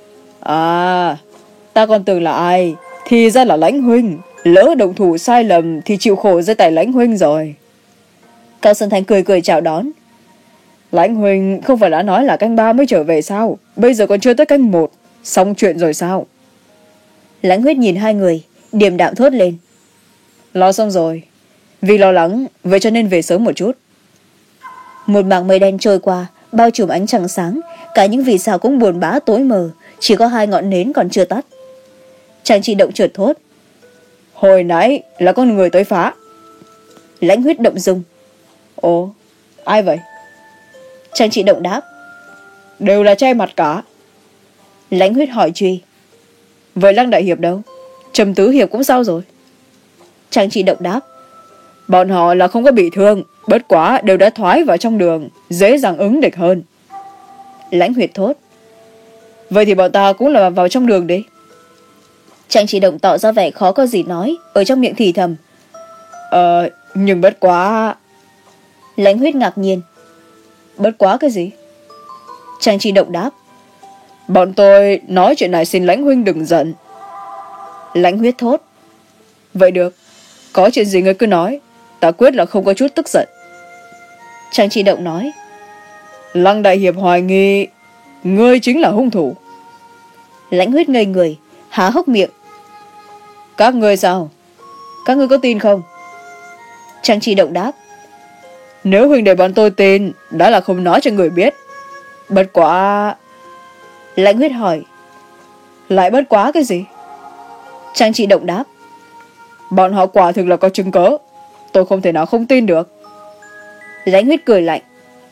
À, ta còn tưởng là ai, thì ra là Lãnh huynh. Lỡ động thủ sai lầm thì chịu khổ dưới tay Lãnh huynh rồi. Cao Sơn Thành cười cười chào đón. Lãnh huynh không phải đã nói là canh ba mới trở về sao? Bây giờ còn chưa tới canh một, xong chuyện rồi sao? Lãnh Huyết nhìn hai người, điềm đạm thốt lên. Lo xong rồi. Vì lo lắng, vậy cho nên về sớm một chút. Một mảng mây đen trôi qua, bao trùm ánh trăng sáng, cả những vì sao cũng buồn bã tối mờ, chỉ có hai ngọn nến còn chưa tắt. Trang Trị Động chợt thốt. Hồi nãy là con người tới phá. Lãnh Huyết động dung. Ồ, ai vậy? Trang Trị Động đáp. Đều là che mặt cả. Lãnh Huyết hỏi truy. Vậy Lăng đại hiệp đâu? Trầm tứ hiệp cũng sao rồi? Trang Trị Động đáp. Bọn họ là không có bị thương, bất quá đều đã thoái vào trong đường, dễ dàng ứng địch hơn. Lãnh Huyết thốt. Vậy thì bọn ta cũng là vào trong đường đi. Trang Trị Động tỏ ra vẻ khó có gì nói, ở trong miệng thì thầm. Ờ, nhưng bất quá... Lãnh Huyết ngạc nhiên. Bất quá cái gì? Trang Trị Động đáp. Bọn tôi nói chuyện này xin Lãnh huynh đừng giận. Lãnh Huyết thốt. Vậy được, có chuyện gì ngươi cứ nói, ta quyết là không có chút tức giận. Trang Trị Động nói. Lăng đại hiệp hoài nghi ngươi chính là hung thủ. Lãnh Huyết ngây người, há hốc miệng. Các ngươi sao? Các ngươi có tin không? Trang Trị Động đáp. Nếu huynh để bọn tôi tin, đã là không nói cho người biết. Bất quá... Lãnh Huyết hỏi. Lại bất quá cái gì? Trang Trị Động đáp. Bọn họ quả thực là có chứng cớ, tôi không thể nào không tin được. Lãnh Huyết cười lạnh.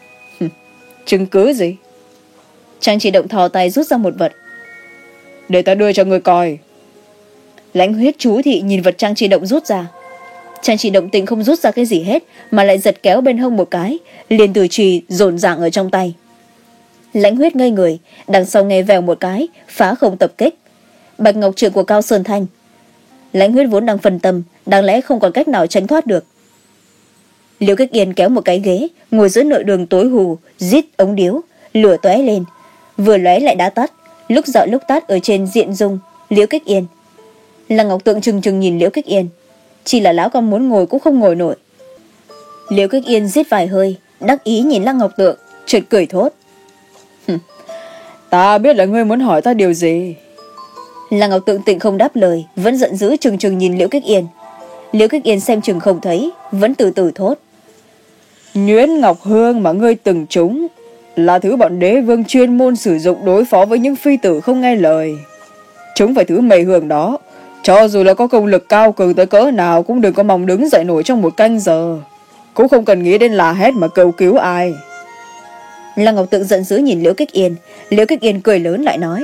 Chứng cứ gì? Trang Trị Động thò tay rút ra một vật. Để ta đưa cho người coi. Lãnh Huyết chú thị nhìn vật Trang Trị Động rút ra. Trang Trị Động tình không rút ra cái gì hết, mà lại giật kéo bên hông một cái, liền từ chùy rộn ràng ở trong tay. Lãnh Huyết ngây người, đằng sau nghe vèo một cái, phá không tập kích. Bạch ngọc trượng của Cao Sơn Thanh. Lãnh Huyết vốn đang phân tâm, đáng lẽ không còn cách nào tránh thoát được. Liễu Kích Yên kéo một cái ghế, ngồi giữa nửa đường tối hù, rít ống điếu, lửa tóe lên, vừa lóe lại đã tắt, lúc dọi lúc tắt ở trên diện dung Liễu Kích Yên. Lăng Ngọc Tượng trừng trừng nhìn Liễu Kích Yên, chỉ là lão con muốn ngồi cũng không ngồi nổi. Liễu Kích Yên rít vài hơi, đắc ý nhìn Lăng Ngọc Tượng, chợt cười thốt. Ta biết là ngươi muốn hỏi ta điều gì. Lăng Ngọc Tượng tịnh không đáp lời, vẫn giận dữ trừng trừng nhìn Liễu Kích Yên. Liễu Kích Yên xem chừng không thấy, vẫn từ từ thốt. Nhuyễn Ngọc Hương mà ngươi từng trúng là thứ bọn đế vương chuyên môn sử dụng đối phó với những phi tử không nghe lời. Chúng phải thứ mầy hương đó, cho dù là có công lực cao cường tới cỡ nào cũng đừng có mong đứng dậy nổi trong một canh giờ, cũng không cần nghĩ đến là hét mà cầu cứu ai. Lăng Ngọc Tượng giận dữ nhìn Liễu Kích Yên. Liễu Kích Yên cười lớn lại nói.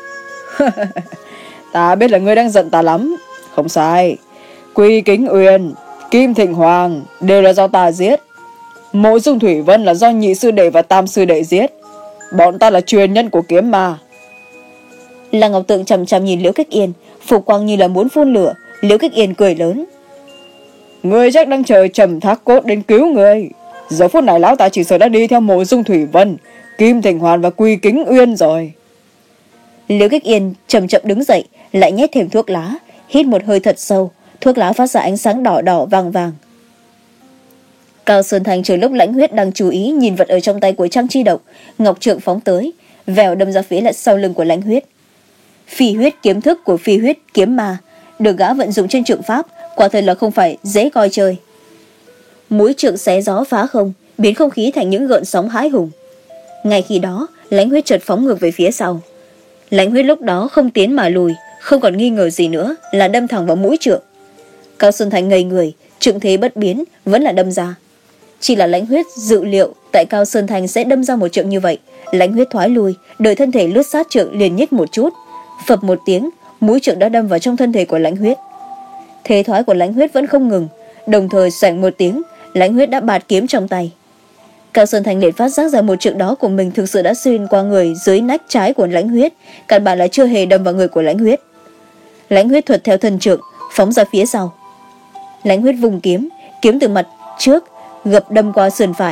Ta biết là ngươi đang giận ta lắm. Không sai, Quy Kính Uyên, Kim Thịnh Hoàng đều là do ta giết. Mộ Dung Thủy Vân là do nhị sư đệ và tam sư đệ giết. Bọn ta là truyền nhân của kiếm ma. Lăng Ngọc Tượng chằm chằm nhìn Liễu Kích Yên, phục quang như là muốn phun lửa. Liễu Kích Yên cười lớn. Ngươi chắc đang chờ Trầm Thác Cốt đến cứu ngươi. Giờ phút này lão ta chỉ sợ đã đi theo Mộ Dung Thủy Vân, Kim Thịnh Hoàn và Quy Kính Uyên rồi. Liễu Kích Yên chậm chậm đứng dậy, lại nhét thêm thuốc lá, hít một hơi thật sâu, thuốc lá phát ra ánh sáng đỏ đỏ vàng vàng. Cao Sơn Thành chờ lúc Lãnh Huyết đang chú ý nhìn vật ở trong tay của Trang Chi Động, ngọc trượng phóng tới, vèo đâm ra phía lại sau lưng của Lãnh Huyết. Phi huyết kiếm thức của phi huyết kiếm ma được gã vận dụng trên trượng pháp, quả thật là không phải dễ coi chơi. Mũi trượng xé gió phá không, biến không khí thành những gợn sóng hãi hùng. Ngay khi đó, Lãnh Huyết chợt phóng ngược về phía sau. Lãnh Huyết lúc đó không tiến mà lùi, không còn nghi ngờ gì nữa là đâm thẳng vào mũi trượng. Cao Xuân Thành ngây người, trượng thế bất biến, vẫn là đâm ra. Chỉ là Lãnh Huyết dự liệu tại Cao Sơn Thành sẽ đâm ra một trượng như vậy. Lãnh Huyết thoái lui, đợi thân thể lướt sát trượng liền nhích một chút, phập một tiếng, mũi trượng đã đâm vào trong thân thể của Lãnh Huyết. Thế thoái của Lãnh Huyết vẫn không ngừng, đồng thời xoẹng một tiếng, Lãnh Huyết đã bạt kiếm trong tay. Cao Sơn Thành liền phát giác ra một trượng đó của mình thực sự đã xuyên qua người dưới nách trái của Lãnh Huyết, căn bản là chưa hề đâm vào người của Lãnh Huyết. Lãnh Huyết thuật theo thân trượng phóng ra phía sau. Lãnh Huyết vùng kiếm, kiếm từ mặt trước gập đâm qua sườn phải.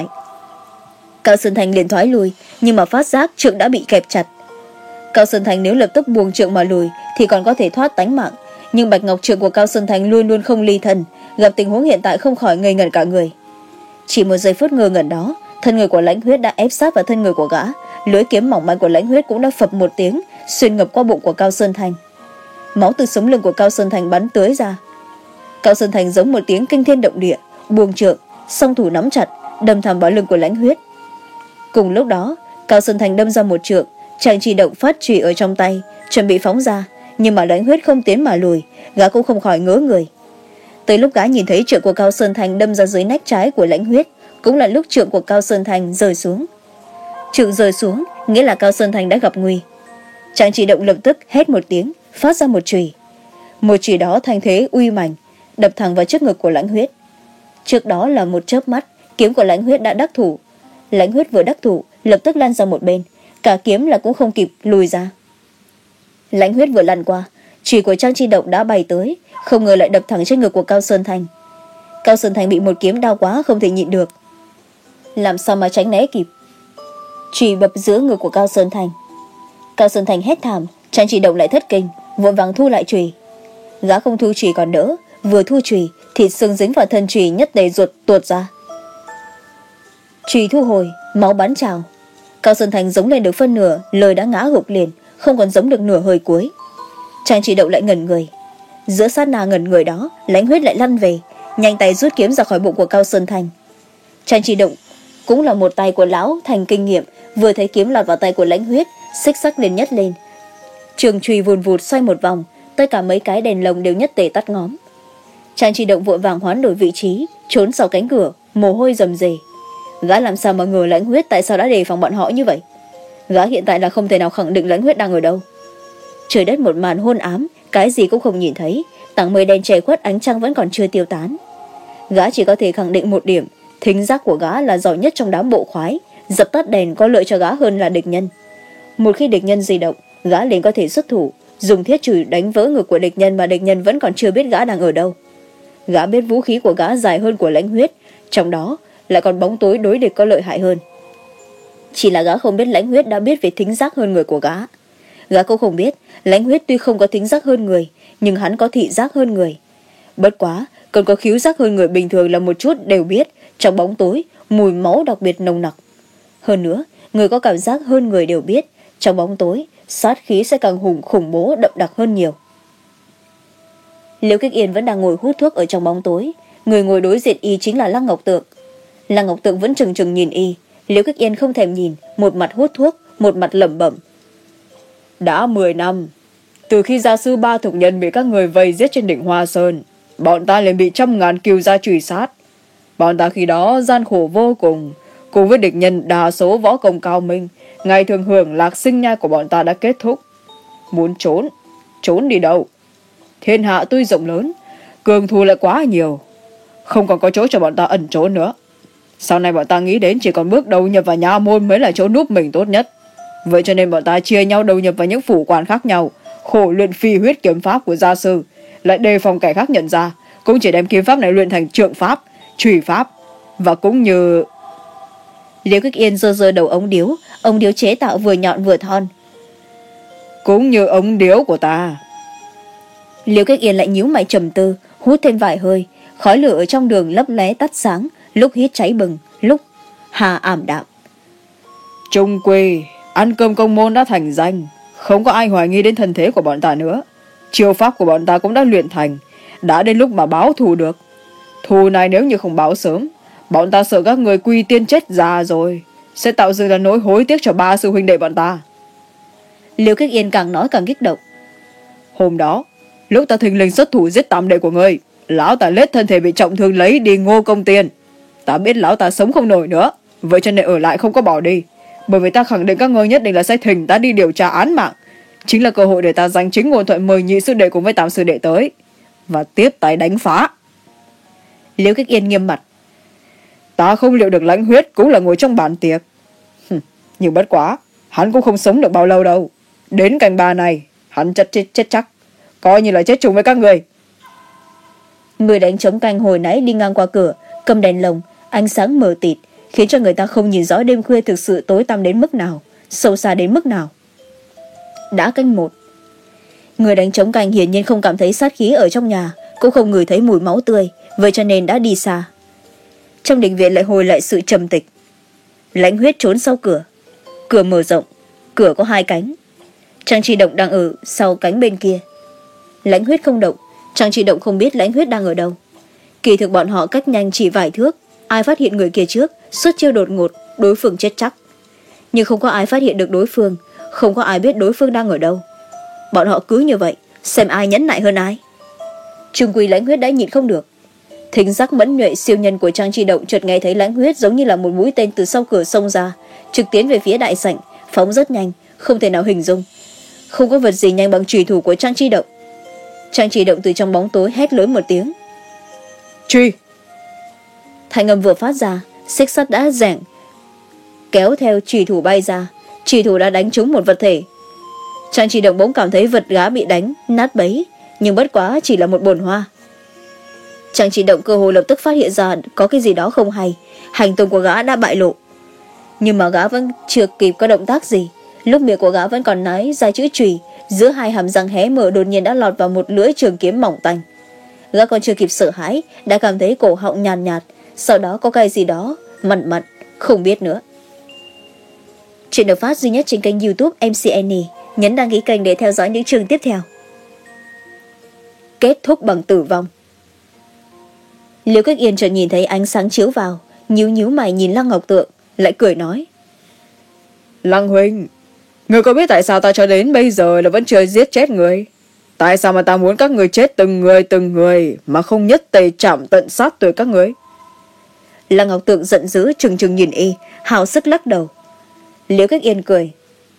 Cao Sơn Thành liền thoái lui, nhưng mà phát giác trượng đã bị kẹp chặt. Cao Sơn Thành nếu lập tức buông trượng mà lùi thì còn có thể thoát tánh mạng, nhưng bạch ngọc trượng của Cao Sơn Thành luôn luôn không ly thân, gặp tình huống hiện tại không khỏi ngây ngẩn cả người. Chỉ một giây phút ngơ ngẩn đó, thân người của Lãnh Huyết đã ép sát vào thân người của gã, lưỡi kiếm mỏng manh của Lãnh Huyết cũng đã phập một tiếng, xuyên ngập qua bụng của Cao Sơn Thành. Máu từ sống lưng của Cao Sơn Thành bắn tưới ra. Cao Sơn Thành giống một tiếng kinh thiên động địa, buông trượng, song thủ nắm chặt, đâm thẳng vào lưng của Lãnh Huyết. Cùng lúc đó, Cao Sơn Thành đâm ra một trượng, Trang Chỉ Động phát chùy ở trong tay, chuẩn bị phóng ra, nhưng mà Lãnh Huyết không tiến mà lùi, gã cũng không khỏi ngớ người. Tới lúc gã nhìn thấy trượng của Cao Sơn Thành đâm ra dưới nách trái của Lãnh Huyết, cũng là lúc trượng của Cao Sơn Thành rơi xuống. Trượng rơi xuống nghĩa là Cao Sơn Thành đã gặp nguy. Trang Chỉ Động lập tức hét một tiếng, phát ra một chùy. Một chùy đó thành thế uy mạnh, đập thẳng vào trước ngực của Lãnh Huyết. Trước đó là một chớp mắt, kiếm của Lãnh Huyết đã đắc thủ. Lãnh Huyết vừa đắc thủ, lập tức lăn ra một bên, cả kiếm là cũng không kịp lùi ra. Lãnh Huyết vừa lăn qua, chùy của Trang Chỉ Động đã bay tới, không ngờ lại đập thẳng trên ngực của Cao Sơn Thành. Cao Sơn Thành bị một kiếm đau quá không thể nhịn được, làm sao mà tránh né kịp. Chùy bập giữa ngực của Cao Sơn Thành. Cao Sơn Thành hét thảm, Trang Chỉ Động lại thất kinh, vội vàng thu lại chùy. Gã không thu chùy còn đỡ, vừa thu chùy, thịt xương dính vào thân chùy nhất đầy ruột tuột ra. Chùy thu hồi, máu bắn trào. Cao Sơn Thành giống lên được phân nửa, lời đã ngã gục liền, không còn giống được nửa hơi cuối. Trang Chỉ Động lại ngẩn người. Giữa sát na ngẩn người đó, Lãnh Huyết lại lăn về, nhanh tay rút kiếm ra khỏi bụng của Cao Sơn Thành. Trang Chỉ Động cũng là một tay của lão thành kinh nghiệm, vừa thấy kiếm lọt vào tay của Lãnh Huyết, xích sắc liền nhấc lên. Trường chùy vùn vụt xoay một vòng, tất cả mấy cái đèn lồng đều nhất tề tắt ngóm. Trang Chỉ Động vội vàng hoán đổi vị trí, trốn sau cánh cửa, mồ hôi rầm rề. Gã làm sao mà ngờ Lãnh Huyết tại sao đã đề phòng bọn họ như vậy. Gã hiện tại là không thể nào khẳng định Lãnh Huyết đang ở đâu. Trời đất một màn hôn ám, cái gì cũng không nhìn thấy, tảng mây đen che khuất, ánh trăng vẫn còn chưa tiêu tán. Gã chỉ có thể khẳng định một điểm, thính giác của gã là giỏi nhất trong đám bộ khoái, dập tắt đèn có lợi cho gã hơn là địch nhân. Một khi địch nhân di động, gã liền có thể xuất thủ, dùng thiết chùy đánh vỡ ngực của địch nhân mà địch nhân vẫn còn chưa biết gã đang ở đâu. Gã biết vũ khí của gã dài hơn của Lãnh Huyết, trong đó lại còn bóng tối đối địch có lợi hại hơn. Chỉ là gã không biết Lãnh Huyết đã biết về thính giác hơn người của gã. Gã cũng không biết Lãnh Huyết tuy không có thính giác hơn người, nhưng hắn có thị giác hơn người. Bất quá còn có khứu giác hơn người bình thường là một chút đều biết, trong bóng tối mùi máu đặc biệt nồng nặc. Hơn nữa, người có cảm giác hơn người đều biết, trong bóng tối sát khí sẽ càng hùng khủng bố đậm đặc hơn nhiều. Liễu Kích Yên vẫn đang ngồi hút thuốc ở trong bóng tối, người ngồi đối diện y chính là Lăng Ngọc Tượng. Lăng Ngọc Tượng vẫn trừng trừng nhìn y, Liễu Kích Yên không thèm nhìn, một mặt hút thuốc, một mặt lẩm bẩm. Đã mười năm, từ khi gia sư ba thục nhân bị các người vây giết trên đỉnh Hoa Sơn, bọn ta liền bị trăm ngàn kiều gia truy sát. Bọn ta khi đó gian khổ vô cùng, cùng với địch nhân đa số võ công cao minh, ngày thường hưởng lạc sinh nhai của bọn ta đã kết thúc. Muốn trốn, trốn đi đâu? Thiên hạ tuy rộng lớn, cường thù lại quá nhiều, không còn có chỗ cho bọn ta ẩn trốn nữa. Sau này bọn ta nghĩ đến chỉ còn bước đầu nhập vào nha môn mới là chỗ núp mình tốt nhất. Vậy cho nên bọn ta chia nhau đầu nhập vào những phủ quan khác nhau, khổ luyện phi huyết kiếm pháp của gia sư, lại đề phòng kẻ khác nhận ra, cũng chỉ đem kiếm pháp này luyện thành trượng pháp, chùy pháp, và cũng như... Liễu Kích Yên giơ giơ đầu ống điếu, ống điếu chế tạo vừa nhọn vừa thon. Cũng như ống điếu của ta. Liễu Kích Yên lại nhíu mày trầm tư, hút thêm vài hơi, khói lửa ở trong đường lấp lóe tắt sáng, lúc hít cháy bừng, lúc hà ảm đạm. Trung quy, ăn cơm công môn đã thành danh, không có ai hoài nghi đến thân thế của bọn ta nữa. Chiêu pháp của bọn ta cũng đã luyện thành, đã đến lúc mà báo thù được. Thù này nếu như không báo sớm, bọn ta sợ các người quy tiên chết già rồi, sẽ tạo dựng ra nỗi hối tiếc cho ba sư huynh đệ bọn ta. Liễu Kích Yên càng nói càng kích động. Hôm đó, lúc ta thình lình xuất thủ giết tam đệ của ngươi, Lão ta lết thân thể bị trọng thương lấy đi Ngô Công Tiền. Ta biết lão ta sống không nổi nữa, vậy cho nên ở lại không có bỏ đi. Bởi vì ta khẳng định các ngươi nhất định là sẽ thỉnh ta đi điều tra án mạng. Chính là cơ hội để ta giành chính ngôn thuận mời nhị sư đệ cùng với tam sư đệ tới và tiếp tay đánh phá. Liễu Kích Yên nghiêm mặt. Ta không liệu được Lãnh Huyết cũng là ngồi trong bàn tiệc. Nhưng bất quá, hắn cũng không sống được bao lâu đâu. Đến canh ba này, hắn chết chết chết chắc, coi như là chết chung với các người. Người đánh trống canh hồi nãy đi ngang qua cửa, cầm đèn lồng, ánh sáng mờ tịt, khiến cho người ta không nhìn rõ đêm khuya thực sự tối tăm đến mức nào, sâu xa đến mức nào. Đã canh một. Người đánh trống canh hiển nhiên không cảm thấy sát khí ở trong nhà, cũng không ngửi thấy mùi máu tươi, vậy cho nên đã đi xa. Trong đình viện lại hồi lại sự trầm tịch. Lãnh Huyết trốn sau cửa. Cửa mở rộng, cửa có hai cánh. Trang Chi Động đang ở sau cánh bên kia. Lãnh Huyết không động, Trang Chi Động không biết Lãnh Huyết đang ở đâu. Kỳ thực bọn họ cách nhanh chỉ vài thước, ai phát hiện người kia trước, xuất chiêu đột ngột, đối phương chết chắc. Nhưng không có ai phát hiện được đối phương, không có ai biết đối phương đang ở đâu. Bọn họ cứ như vậy, xem ai nhẫn nại hơn ai. Trung quy Lãnh Huyết đã nhịn không được. Thính giác mẫn nhuệ siêu nhân của Trang Chi Động chợt nghe thấy Lãnh Huyết giống như là một mũi tên từ sau cửa xông ra, trực tiến về phía đại sảnh, phóng rất nhanh, không thể nào hình dung. Không có vật gì nhanh bằng chùy thủ của Trang Chi Động. Trang Chi Động từ trong bóng tối hét lớn một tiếng. Truy! Thanh âm vừa phát ra, xích sắt đã giảng, kéo theo chùy thủ bay ra. Chùy thủ đã đánh trúng một vật thể. Trang Chi Động bỗng cảm thấy vật gá bị đánh nát bấy, nhưng bất quá chỉ là một bồn hoa. Trang Chi Động cơ hồ lập tức phát hiện ra có cái gì đó không hay, hành tung của gã đã bại lộ. Nhưng mà gã vẫn chưa kịp có động tác gì, lúc miệng của gã vẫn còn nói ra chữ chùy, giữa hai hàm răng hé mở đột nhiên đã lọt vào một lưỡi trường kiếm mỏng tanh. Gã còn chưa kịp sợ hãi đã cảm thấy cổ họng nhàn nhạt, nhạt, sau đó có cái gì đó mặn mặn, không biết nữa. Chuyện được phát duy nhất trên kênh YouTube em xê en e. Nhấn đăng ký kênh để theo dõi những chương tiếp theo. Kết thúc bằng tử vong. Liễu Kích Yên chợt nhìn thấy ánh sáng chiếu vào, nhíu nhíu mày nhìn Lăng Ngọc Tượng, lại cười nói. Lăng huynh, người có biết tại sao ta cho đến bây giờ là vẫn chưa giết chết người? Tại sao mà ta muốn các người chết từng người từng người, mà không nhất tề chạm tận sát tuổi các người? Lăng Ngọc Tượng giận dữ trừng trừng nhìn y, hào sức lắc đầu. Liễu Kích Yên cười.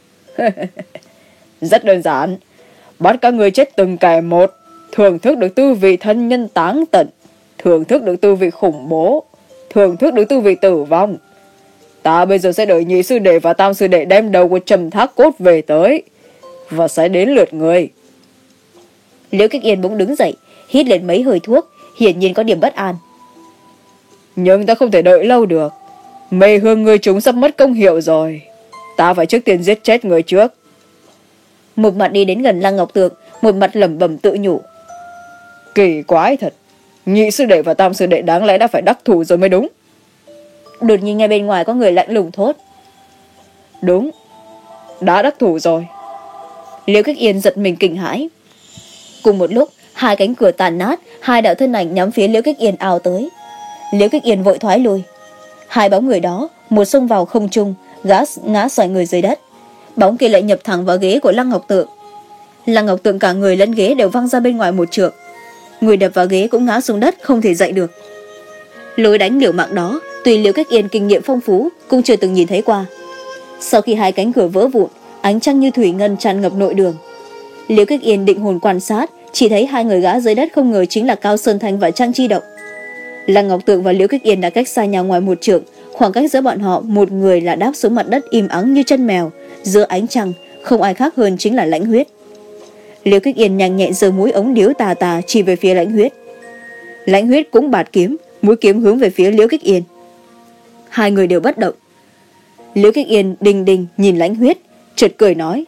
Rất đơn giản, bắt các người chết từng kẻ một, thưởng thức được tư vị thân nhân táng tận, thưởng thức được tư vị khủng bố, thưởng thức được tư vị tử vong. Ta bây giờ sẽ đợi nhị sư đệ và tam sư đệ đem đầu của Trầm Thác Cốt về tới, và sẽ đến lượt người. Liễu Kích Yên bỗng đứng dậy, hít lên mấy hơi thuốc, hiển nhiên có điểm bất an. Nhưng ta không thể đợi lâu được, mê hương người chúng sắp mất công hiệu rồi, ta phải trước tiên giết chết người trước. Một mặt đi đến gần Lăng Ngọc Tượng, một mặt lẩm bẩm tự nhủ. Kỳ quái thật, nhị sư đệ và tam sư đệ đáng lẽ đã phải đắc thủ rồi mới đúng. Đột nhiên ngay bên ngoài có người lạnh lùng thốt. Đúng, đã đắc thủ rồi. Liễu Kích Yên giật mình kinh hãi. Cùng một lúc, hai cánh cửa tàn nát, hai đạo thân ảnh nhắm phía Liễu Kích Yên ào tới. Liễu Kích Yên vội thoái lui. Hai bóng người đó, một xông vào không trung, gã ngã xoay người dưới đất. Bóng kia lại nhập thẳng vào ghế của Lăng Ngọc Tượng. Lăng Ngọc Tượng cả người lẫn ghế đều văng ra bên ngoài một trượng. Người đập vào ghế cũng ngã xuống đất, không thể dậy được. Lối đánh liều mạng đó, tuy Liễu Kích Yên kinh nghiệm phong phú, cũng chưa từng nhìn thấy qua. Sau khi hai cánh cửa vỡ vụn, ánh trăng như thủy ngân tràn ngập nội đường. Liễu Kích Yên định hồn quan sát, chỉ thấy hai người gã dưới đất không ngờ chính là Cao Sơn Thanh và Trang Chi Động. Lăng Ngọc Tượng và Liễu Kích Yên đã cách xa nhau ngoài một trượng, khoảng cách giữa bọn họ, một người là đáp xuống mặt đất im ắng như chân mèo, giữa ánh trăng, không ai khác hơn chính là Lãnh Huyết. Liễu Kích Yên nhanh nhẹn giơ mũi ống điếu tà tà chỉ về phía Lãnh Huyết. Lãnh Huyết cũng bạt kiếm, mũi kiếm hướng về phía Liễu Kích Yên. Hai người đều bất động. Liễu Kích Yên đình đình nhìn Lãnh Huyết, chợt cười nói.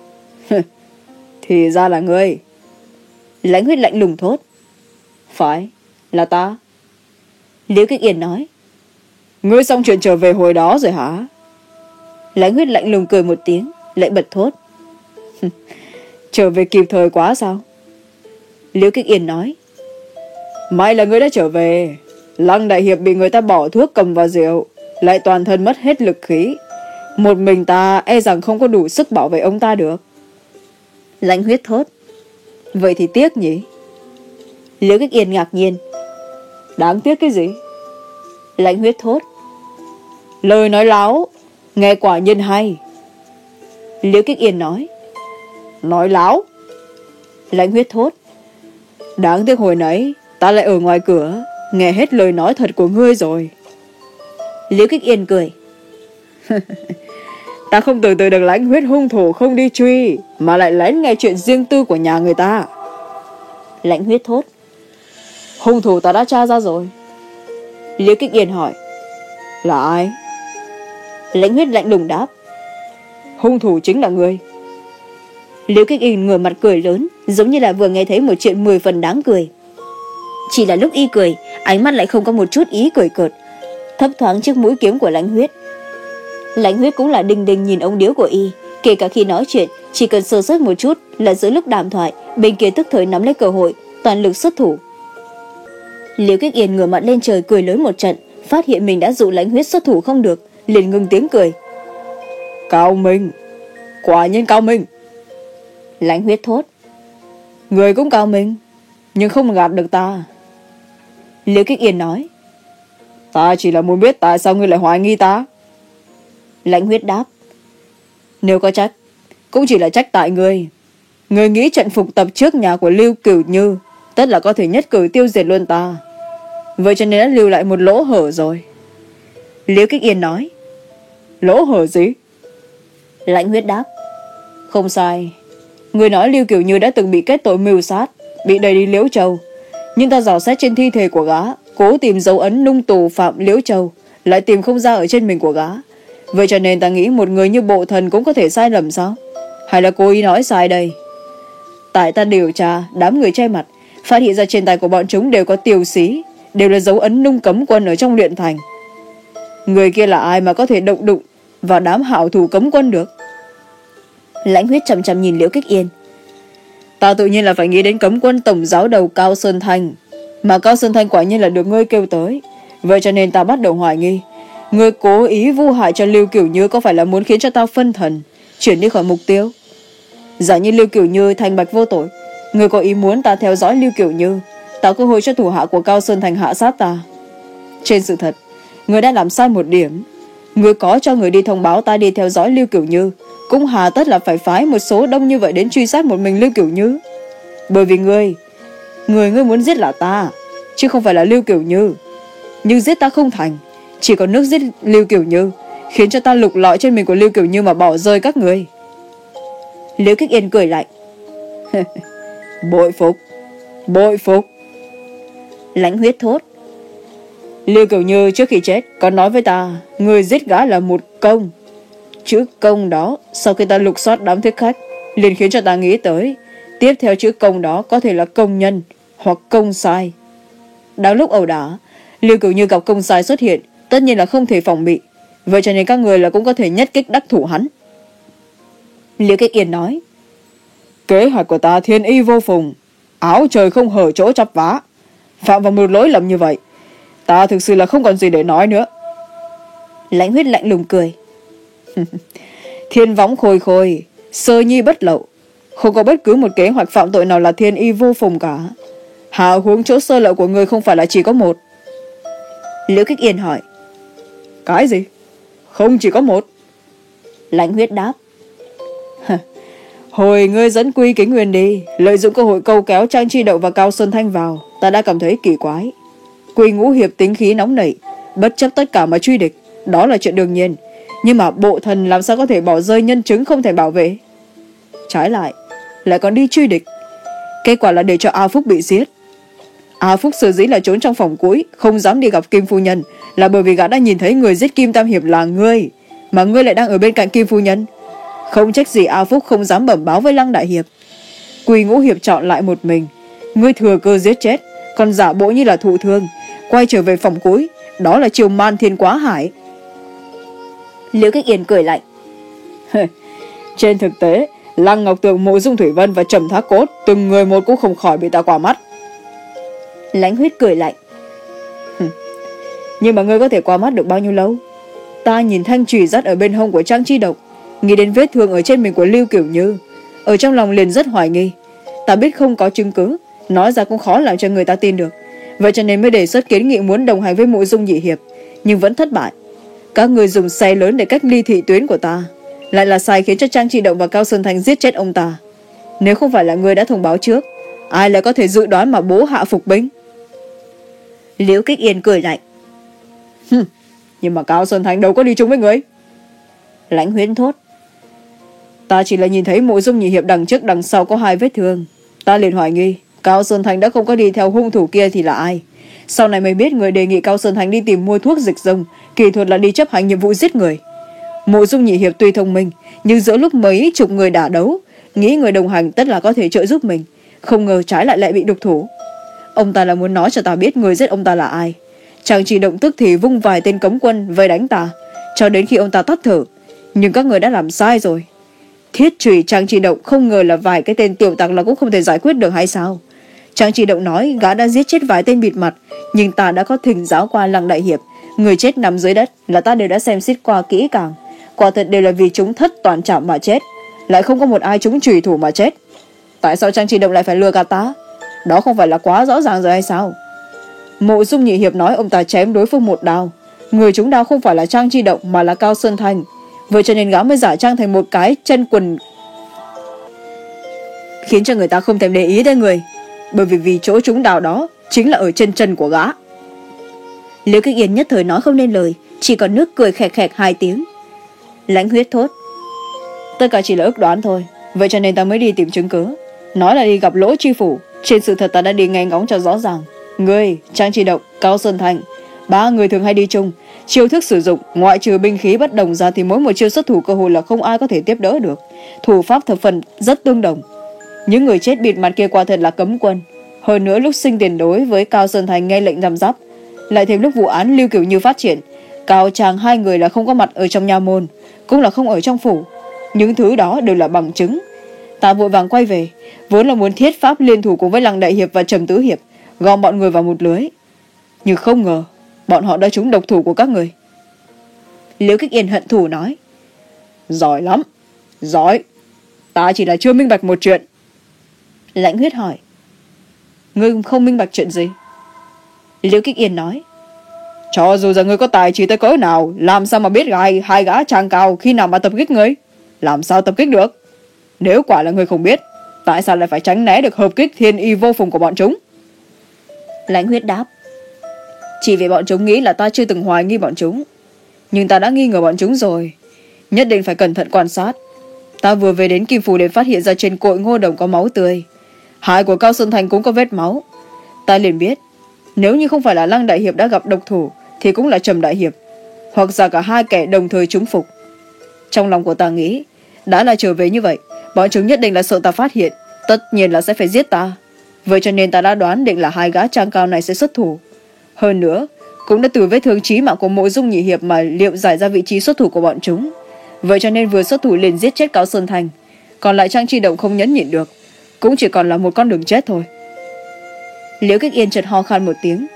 Thì ra là ngươi. Lãnh Huyết lạnh lùng thốt. Phải, là ta. Liễu Kích Yên nói. Ngươi xong chuyện trở về hồi đó rồi hả? Lãnh Huyết lạnh lùng cười một tiếng, lại bật thốt. Trở về kịp thời quá sao? Liễu Kích Yên nói. May là ngươi đã trở về. Lăng đại hiệp bị người ta bỏ thuốc cầm vào rượu, lại toàn thân mất hết lực khí. Một mình ta e rằng không có đủ sức bảo vệ ông ta được. Lãnh Huyết thốt. Vậy thì tiếc nhỉ? Liễu Kích Yên ngạc nhiên. Đáng tiếc cái gì? Lãnh Huyết thốt. Lời nói láo, nghe quả nhiên hay. Liễu Kích Yên nói. Nói láo. Lãnh Huyết thốt. Đáng tiếc hồi nãy ta lại ở ngoài cửa, nghe hết lời nói thật của ngươi rồi. Liễu Kích Yên cười. Ta không tưởng tượng được Lãnh Huyết hung thủ không đi truy, mà lại lén nghe chuyện riêng tư của nhà người ta. Lãnh Huyết thốt. Hung thủ ta đã tra ra rồi. Liễu Kích Yên hỏi. Là ai? Lãnh Huyết lạnh lùng đáp. Hung thủ chính là ngươi. Liễu Kích Yên ngửa mặt cười lớn, giống như là vừa nghe thấy một chuyện mười phần đáng cười. Chỉ là lúc y cười, ánh mắt lại không có một chút ý cười cợt, thấp thoáng trước mũi kiếm của Lãnh Huyết. Lãnh Huyết cũng là đinh đinh nhìn ống điếu của y, kể cả khi nói chuyện, chỉ cần sơ suất một chút là giữa lúc đàm thoại, bên kia tức thời nắm lấy cơ hội, toàn lực xuất thủ. Liễu Kích Yên ngửa mặt lên trời cười lớn một trận, phát hiện mình đã dụ Lãnh Huyết xuất thủ không được, liền ngừng tiếng cười. Cao minh, quả nhiên cao minh. Lãnh Huyết thốt. Người cũng cao minh, nhưng không gạt được ta. Liễu Kích Yên nói. Ta chỉ là muốn biết tại sao ngươi lại hoài nghi ta. Lãnh Huyết đáp. Nếu có trách, cũng chỉ là trách tại ngươi. Ngươi nghĩ trận phục tập trước nhà của Lưu Cửu Như tất là có thể nhất cử tiêu diệt luôn ta, vậy cho nên đã lưu lại một lỗ hở rồi. Liễu Kích Yên nói. Lỗ hở gì? Lãnh Huyết đáp. Không sai. Ngươi nói Lưu Cửu Như đã từng bị kết tội mưu sát, bị đẩy đi Liễu Châu, nhưng ta dò xét trên thi thể của gã, cố tìm dấu ấn nung tù phạm Liễu Châu, lại tìm không ra ở trên mình của gã. Vậy cho nên ta nghĩ một người như Bộ Thần cũng có thể sai lầm sao? Hay là cố ý nói sai đây? Tại ta điều tra đám người che mặt, phát hiện ra trên tay của bọn chúng đều có tiêu xí, đều là dấu ấn nung cấm quân ở trong luyện thành. Người kia là ai mà có thể động đụng vào đám hảo thủ cấm quân được? Lãnh Huyết chằm chằm nhìn Liễu Kích Yên. Ta tự nhiên là phải nghĩ đến cấm quân tổng giáo đầu Cao Sơn Thanh, mà Cao Sơn Thanh quả nhiên là được ngươi kêu tới. Vậy cho nên ta bắt đầu hoài nghi ngươi cố ý vu hại cho Lưu Cửu Như có phải là muốn khiến cho ta phân thần, chuyển đi khỏi mục tiêu. Giả như Lưu Cửu Như thành bạch vô tội, ngươi có ý muốn ta theo dõi Lưu Cửu Như, tạo cơ hội cho thủ hạ của Cao Sơn Thành hạ sát ta. Trên sự thật, ngươi đã làm sai một điểm. Ngươi có cho người đi thông báo ta đi theo dõi Lưu Cửu Như, cũng hà tất là phải phái một số đông như vậy đến truy sát một mình Lưu Cửu Như. Bởi vì ngươi Người ngươi muốn giết là ta, chứ không phải là Lưu Cửu Như. Nhưng giết ta không thành, chỉ có nước giết Lưu Cửu Như, khiến cho ta lục lọi trên mình của Lưu Cửu Như mà bỏ rơi các người. Liễu Kích Yên cười lạnh. Bội phục, bội phục. Lãnh Huyết thốt. Lưu Cửu Như trước khi chết còn nói với ta, người giết gã là một công. Chữ công đó sau khi ta lục soát đám thích khách, liền khiến cho ta nghĩ tới tiếp theo chữ công đó có thể là công nhân hoặc công sai. Đang lúc ẩu đả, Lưu Cửu Như gặp công sai xuất hiện, tất nhiên là không thể phòng bị, vậy cho nên các người là cũng có thể nhất kích đắc thủ hắn. Liễu Kích Yên nói. Kế hoạch của ta thiên y vô phùng, áo trời không hở chỗ chắp vá. Phạm vào một lỗi lầm như vậy, ta thực sự là không còn gì để nói nữa. Lãnh Huyết lạnh lùng cười. Thiên võng khôi khôi, sơ nhi bất lậu, không có bất cứ một kế hoạch phạm tội nào là thiên y vô phùng cả. Hạ huống chỗ sơ lậu của người không phải là chỉ có một. Liễu Kích Yên hỏi. Cái gì? Không chỉ có một. Lãnh Huyết đáp. Hồi ngươi dẫn Quy Kính Nguyên đi, lợi dụng cơ hội câu kéo Trang Chi Đậu và Cao Sơn Thanh vào, ta đã cảm thấy kỳ quái. Quy Ngũ Hiệp tính khí nóng nảy, bất chấp tất cả mà truy địch, đó là chuyện đương nhiên. Nhưng mà Bộ Thần làm sao có thể bỏ rơi nhân chứng không thể bảo vệ? Trái lại, lại còn đi truy địch. Kết quả là để cho A Phúc bị giết. A Phúc sở dĩ là trốn trong phòng cuối, không dám đi gặp Kim Phu Nhân, là bởi vì gã đã nhìn thấy người giết Kim Tam Hiệp là ngươi, mà ngươi lại đang ở bên cạnh Kim Phu Nhân. Không trách gì A Phúc không dám bẩm báo với Lăng Đại Hiệp. Quy Ngũ Hiệp chọn lại một mình, ngươi thừa cơ giết chết, còn giả bộ như là thụ thương, quay trở về phòng cuối, đó là chiều man thiên quá hải. Liễu Kích Yên cười lạnh. Trên thực tế, Lăng Ngọc Tường, Mộ Dung Thủy Vân và Trầm Thác Cốt, từng người một cũng không khỏi bị ta qua mắt. Lãnh Huyết cười lạnh. Nhưng mà ngươi có thể qua mắt được bao nhiêu lâu? Ta nhìn thanh chùy dắt ở bên hông của Trang Chi Độc, nghĩ đến vết thương ở trên mình của Lưu Cửu Như, ở trong lòng liền rất hoài nghi. Ta biết không có chứng cứ, Nói ra cũng khó làm cho người ta tin được. Vậy cho nên mới đề xuất kiến nghị muốn đồng hành với Mộ Dung nhị hiệp, nhưng vẫn thất bại. Các người dùng xe lớn để cách ly thị tuyến của ta, lại là sai khiến cho Trang Chi Động và Cao Sơn Thành giết chết ông ta. Nếu không phải là người đã thông báo trước, ai lại có thể dự đoán mà bố hạ phục binh? Liễu Kích Yên cười lạnh. Hừm, nhưng mà Cao Sơn Thành đâu có đi chung với người. Lãnh Huyễn thốt. Ta chỉ là nhìn thấy Mộ Dung nhị hiệp đằng trước đằng sau có hai vết thương, ta liền hoài nghi Cao Sơn Thành đã không có đi theo hung thủ kia thì là ai. Sau này mới biết người đề nghị Cao Sơn Thành đi tìm mua thuốc dịch rông, kỳ thuật là đi chấp hành nhiệm vụ giết người. Mộ Dung nhị hiệp tuy thông minh, nhưng giữa lúc mấy chục người đả đấu, nghĩ người đồng hành tất là có thể trợ giúp mình, không ngờ trái lại lại bị độc thủ. Ông ta là muốn nói cho ta biết người giết ông ta là ai. Chàng chỉ động tức thì vung vài tên cấm quân vây đánh ta, cho đến khi ông ta tắt thở. Nhưng các người đã làm sai rồi. Thiết chùy Trang Chỉ Động không ngờ là vài cái tên tiểu tặc là cũng không thể giải quyết được hay sao? Trang Chỉ Động nói gã đã giết chết vài tên bịt mặt, nhưng ta đã có thỉnh giáo qua Lăng đại hiệp, người chết nằm dưới đất là ta đều đã xem xét qua kỹ càng. Quả thật đều là vì chúng thất toàn trảm mà chết, lại không có một ai chúng chùy thủ mà chết. Tại sao Trang Chỉ Động lại phải lừa gạt ta? Đó không phải là quá rõ ràng rồi hay sao? Mộ Dung nhị hiệp nói ông ta chém đối phương một đao, người chúng đao không phải là Trang Chi Động mà là Cao Sơn Thành. Vậy cho nên gã mới giả trang thành một cái chân quần, khiến cho người ta không thèm để ý đến người, bởi vì vì chỗ chúng đào đó chính là ở chân chân của gã. Liễu Kích Yên nhất thời nói không nên lời, chỉ còn nước cười khẹt khẹt hai tiếng. Lãnh Huyết thốt. Tất cả chỉ là ước đoán thôi, vậy cho nên ta mới đi tìm chứng cứ. Nói là đi gặp Lỗ Chi Phủ, trên sự thật ta đã đi nghe ngóng cho rõ ràng. Ngươi, Trang Chi Động, Cao Sơn Thành, ba người thường hay đi chung. Chiêu thức sử dụng ngoại trừ binh khí bất đồng ra thì mỗi một chiêu xuất thủ cơ hội là không ai có thể tiếp đỡ được. Thủ pháp thập phần rất tương đồng. Những người chết bịt mặt kia quả thật là cấm quân. Hơn nữa lúc sinh tiền đối với Cao Sơn Thành nghe lệnh giam giáp, lại thêm lúc vụ án Lưu Kiểu Như phát triển, Cao Tràng hai người là không có mặt ở trong nha môn, cũng là không ở trong phủ. Những thứ đó đều là bằng chứng. Ta vội vàng quay về, vốn là muốn thiết pháp liên thủ cùng với Lăng đại hiệp và Trầm Tứ hiệp, gom bọn người vào một lưới, nhưng không ngờ bọn họ đã trúng độc thủ của các người. Liễu Kích Yên hận thù nói. Giỏi lắm, giỏi. Ta chỉ là chưa minh bạch một chuyện. Lãnh Huyết hỏi. Ngươi không minh bạch chuyện gì? Liễu Kích Yên nói. Cho dù là ngươi có tài trí tới cỡ nào, làm sao mà biết gai hai gã Trang Cao khi nào mà tập kích ngươi? Làm sao tập kích được? Nếu quả là ngươi không biết, tại sao lại phải tránh né được hợp kích thiên y vô phùng của bọn chúng? Lãnh Huyết đáp. Chỉ vì bọn chúng nghĩ là ta chưa từng hoài nghi bọn chúng, nhưng ta đã nghi ngờ bọn chúng rồi. Nhất định phải cẩn thận quan sát. Ta vừa về đến Kim Phủ để phát hiện ra trên cội ngô đồng có máu tươi, hài của Cao Sơn Thành cũng có vết máu. Ta liền biết nếu như không phải là Lăng đại hiệp đã gặp độc thủ thì cũng là Trầm đại hiệp, hoặc là cả hai kẻ đồng thời trúng phục. Trong lòng của ta nghĩ, đã là trở về như vậy, bọn chúng nhất định là sợ ta phát hiện, tất nhiên là sẽ phải giết ta. Vậy cho nên ta đã đoán định là hai gã Trang Cao này sẽ xuất thủ. Hơn nữa cũng đã từ vết thương chí mạng của Mộ Dung nhị hiệp mà liệu giải ra vị trí xuất thủ của bọn chúng. Vậy cho nên vừa xuất thủ liền giết chết Cao Sơn Thành, còn lại Trang Chi Động không nhẫn nhịn được, cũng chỉ còn là một con đường chết thôi. Liễu Kích Yên chợt ho khan một tiếng.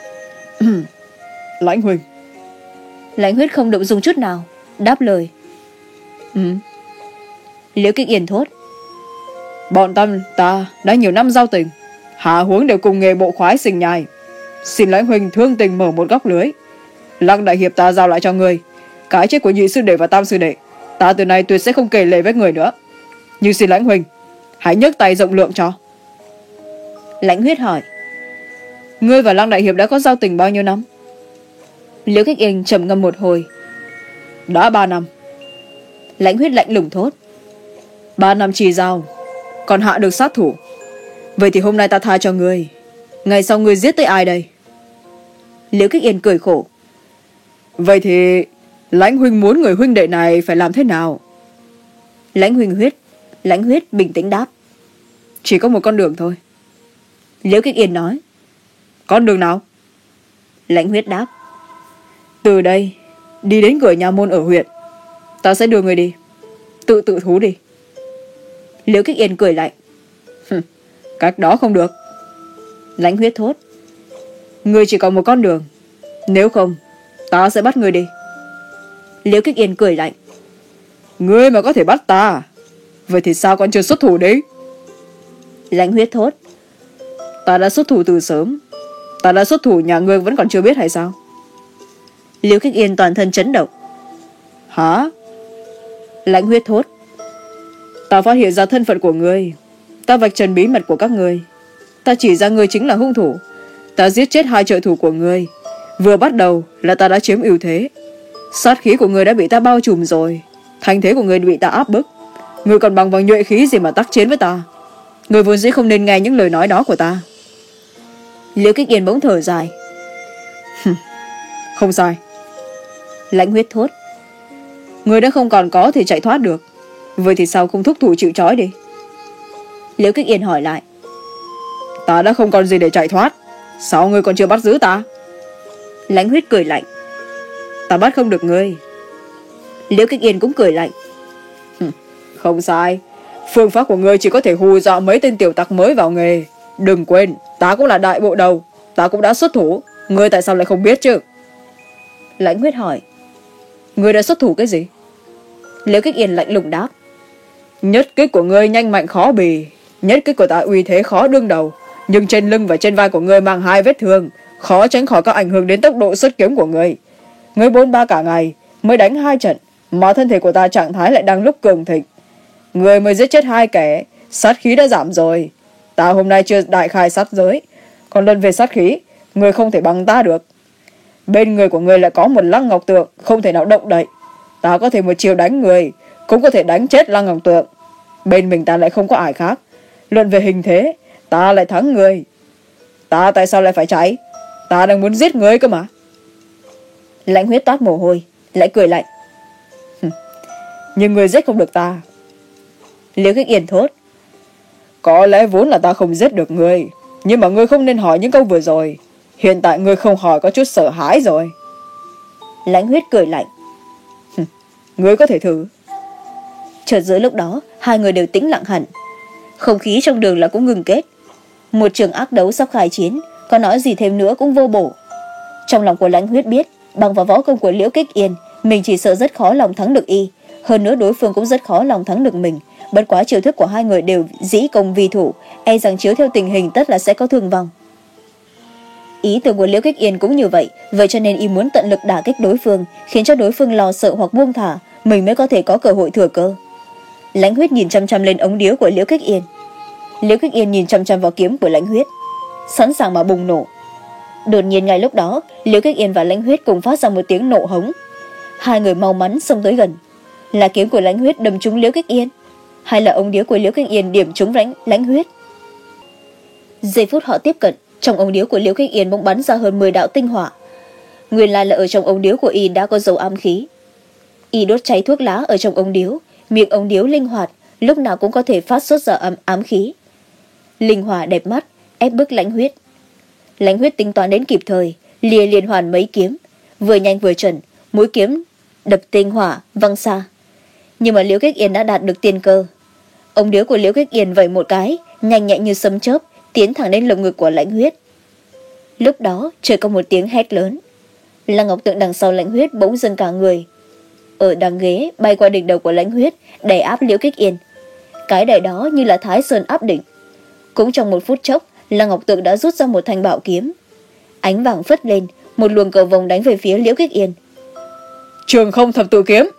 Lãnh huynh. Lãnh Huyết không động dung chút nào, đáp lời. Ừ. Liễu Kích Yên thốt. Bọn tâm ta đã nhiều năm giao tình, hạ huống đều cùng nghề bộ khoái sinh nhai. Xin Lãnh huynh thương tình mở một góc lưới. Lăng đại hiệp ta giao lại cho người. Cái chết của nhị sư đệ và tam sư đệ, ta từ nay tuyệt sẽ không kể lệ với người nữa. Nhưng xin Lãnh huynh hãy nhấc tay rộng lượng cho. Lãnh Huyết hỏi. Ngươi và Lăng đại hiệp đã có giao tình bao nhiêu năm? Liễu Kích Yên trầm ngâm một hồi. Đã ba năm. Lãnh Huyết lạnh lùng thốt. Ba năm trì giao, còn hạ được sát thủ. Vậy thì hôm nay ta tha cho ngươi, ngày sau ngươi giết tới ai đây? Liễu Kích Yên cười khổ. Vậy thì Lãnh huynh muốn người huynh đệ này phải làm thế nào? Lãnh huynh huyết Lãnh Huyết bình tĩnh đáp. Chỉ có một con đường thôi. Liễu Kích Yên nói. Con đường nào? Lãnh Huyết đáp. Từ đây đi đến cửa nhà môn ở huyện, ta sẽ đưa người đi. Tự tự thú đi. Liễu Kích Yên cười lạnh. Cách đó không được. Lãnh Huyết thốt. Ngươi chỉ còn một con đường, nếu không ta sẽ bắt ngươi đi. Liễu Kích Yên cười lạnh. Ngươi mà có thể bắt ta, vậy thì sao còn chưa xuất thủ đấy? Lãnh Huyết thốt. Ta đã xuất thủ từ sớm. Ta đã xuất thủ, nhà ngươi vẫn còn chưa biết hay sao? Liễu Kích Yên toàn thân chấn động. Hả? Lãnh Huyết thốt. Ta phát hiện ra thân phận của ngươi. Ta vạch trần bí mật của các ngươi. Ta chỉ ra ngươi chính là hung thủ. Ta giết chết hai trợ thủ của ngươi. Vừa bắt đầu là ta đã chiếm ưu thế. Sát khí của ngươi đã bị ta bao trùm rồi. Thanh thế của ngươi bị ta áp bức. Ngươi còn bằng vào nhuệ khí gì mà tác chiến với ta? Ngươi vốn dĩ không nên nghe những lời nói đó của ta. Liễu Kích Yên bỗng thở dài. Không sai. Lãnh Huyết thốt. Ngươi đã không còn có thì chạy thoát được. Vậy thì sao không thúc thủ chịu trói đi? Liễu Kích Yên hỏi lại. Ta đã không còn gì để chạy thoát. Sao ngươi còn chưa bắt giữ ta? Lãnh Huyết cười lạnh. Ta bắt không được ngươi. Liễu Kích Yên cũng cười lạnh. Không sai. Phương pháp của ngươi chỉ có thể hù dọa mấy tên tiểu tặc mới vào nghề. Đừng quên, ta cũng là đại bộ đầu. Ta cũng đã xuất thủ. Ngươi tại sao lại không biết chứ? Lãnh Huyết hỏi. Ngươi đã xuất thủ cái gì? Liễu Kích Yên lạnh lùng đáp. Nhất kích của ngươi nhanh mạnh khó bì. Nhất kích của ta uy thế khó đương đầu. Nhưng trên lưng và trên vai của ngươi mang hai vết thương, khó tránh khỏi các ảnh hưởng đến tốc độ xuất kiếm của ngươi. Ngươi bốn ba cả ngày mới đánh hai trận, mà thân thể của ta trạng thái lại đang lúc cường thịnh. Ngươi mới giết chết hai kẻ, sát khí đã giảm rồi. Ta hôm nay chưa đại khai sát giới, còn lần về sát khí, ngươi không thể bằng ta được. Bên người của ngươi lại có một Lăng Ngọc Tượng không thể nào động đậy. Ta có thể một chiều đánh người, cũng có thể đánh chết Lăng Ngọc Tượng. Bên mình ta lại không có ai khác. Luận về hình thế, ta lại thắng người. Ta tại sao lại phải chạy? Ta đang muốn giết ngươi cơ mà. Lãnh Huyết toát mồ hôi, lại cười lạnh. Nhưng ngươi giết không được ta. Liễu Kích Yên thốt. Có lẽ vốn là ta không giết được ngươi, nhưng mà ngươi không nên hỏi những câu vừa rồi. Hiện tại ngươi không hỏi có chút sợ hãi rồi. Lãnh Huyết cười lạnh. Ngươi có thể thử. Chợt giữa lúc đó, hai người đều tĩnh lặng hẳn. Không khí trong đường là cũng ngừng kết. Một trường ác đấu sắp khai chiến, có nói gì thêm nữa cũng vô bổ. Trong lòng của Lãnh Huyết biết, bằng vào võ công của Liễu Kích Yên, mình chỉ sợ rất khó lòng thắng được y. Hơn nữa đối phương cũng rất khó lòng thắng được mình. Bất quá chiêu thức của hai người đều dĩ công vi thủ, e rằng chiếu theo tình hình tất là sẽ có thương vong. Ý tưởng của Liễu Kích Yên cũng như vậy, vậy cho nên y muốn tận lực đả kích đối phương, khiến cho đối phương lo sợ hoặc buông thả, mình mới có thể có cơ hội thừa cơ. Lãnh Huyết nhìn chăm chăm lên ống điếu của Liễu Kích Yên. Liễu Kích Yên nhìn chăm chăm vào kiếm của Lãnh Huyết, sẵn sàng mà bùng nổ. Đột nhiên ngay lúc đó, Liễu Kích Yên và Lãnh Huyết cùng phát ra một tiếng nộ hống. Hai người mau mắn xông tới gần. Là kiếm của Lãnh Huyết đâm trúng Liễu Kích Yên, hay là ống điếu của Liễu Kích Yên điểm trúng Lãnh Lãnh Huyết? Giây phút họ tiếp cận, trong ống điếu của Liễu Kích Yên bỗng bắn ra hơn mười đạo tinh hỏa. Nguyên lai là ở trong ống điếu của y đã có dấu ám khí. Y đốt cháy thuốc lá ở trong ống điếu, miệng ống điếu linh hoạt, lúc nào cũng có thể phát xuất ra ám, ám khí. Linh hỏa đẹp mắt, ép bức Lãnh Huyết. Lãnh Huyết tính toán đến kịp thời, lìa liên hoàn mấy kiếm, vừa nhanh vừa chuẩn, mũi kiếm đập tinh hỏa văng xa. Nhưng mà Liễu Kích Yên đã đạt được tiên cơ. Ống điếu của Liễu Kích Yên vẩy một cái, nhanh nhẹn như sấm chớp, tiến thẳng đến lồng ngực của Lãnh Huyết. Lúc đó trời có một tiếng hét lớn. Lăng Ngọc Tượng đằng sau Lãnh Huyết bỗng dưng cả người, ở đằng ghế bay qua đỉnh đầu của Lãnh Huyết, đè áp Liễu Kích Yên. Cái đè đó như là Thái Sơn áp đỉnh. Cũng trong một phút chốc, Lăng Ngọc Tượng đã rút ra một thanh bảo kiếm. Ánh vàng phất lên, một luồng cầu vồng đánh về phía Liễu Kích Yên. Trường Không Thập Tự Kiếm.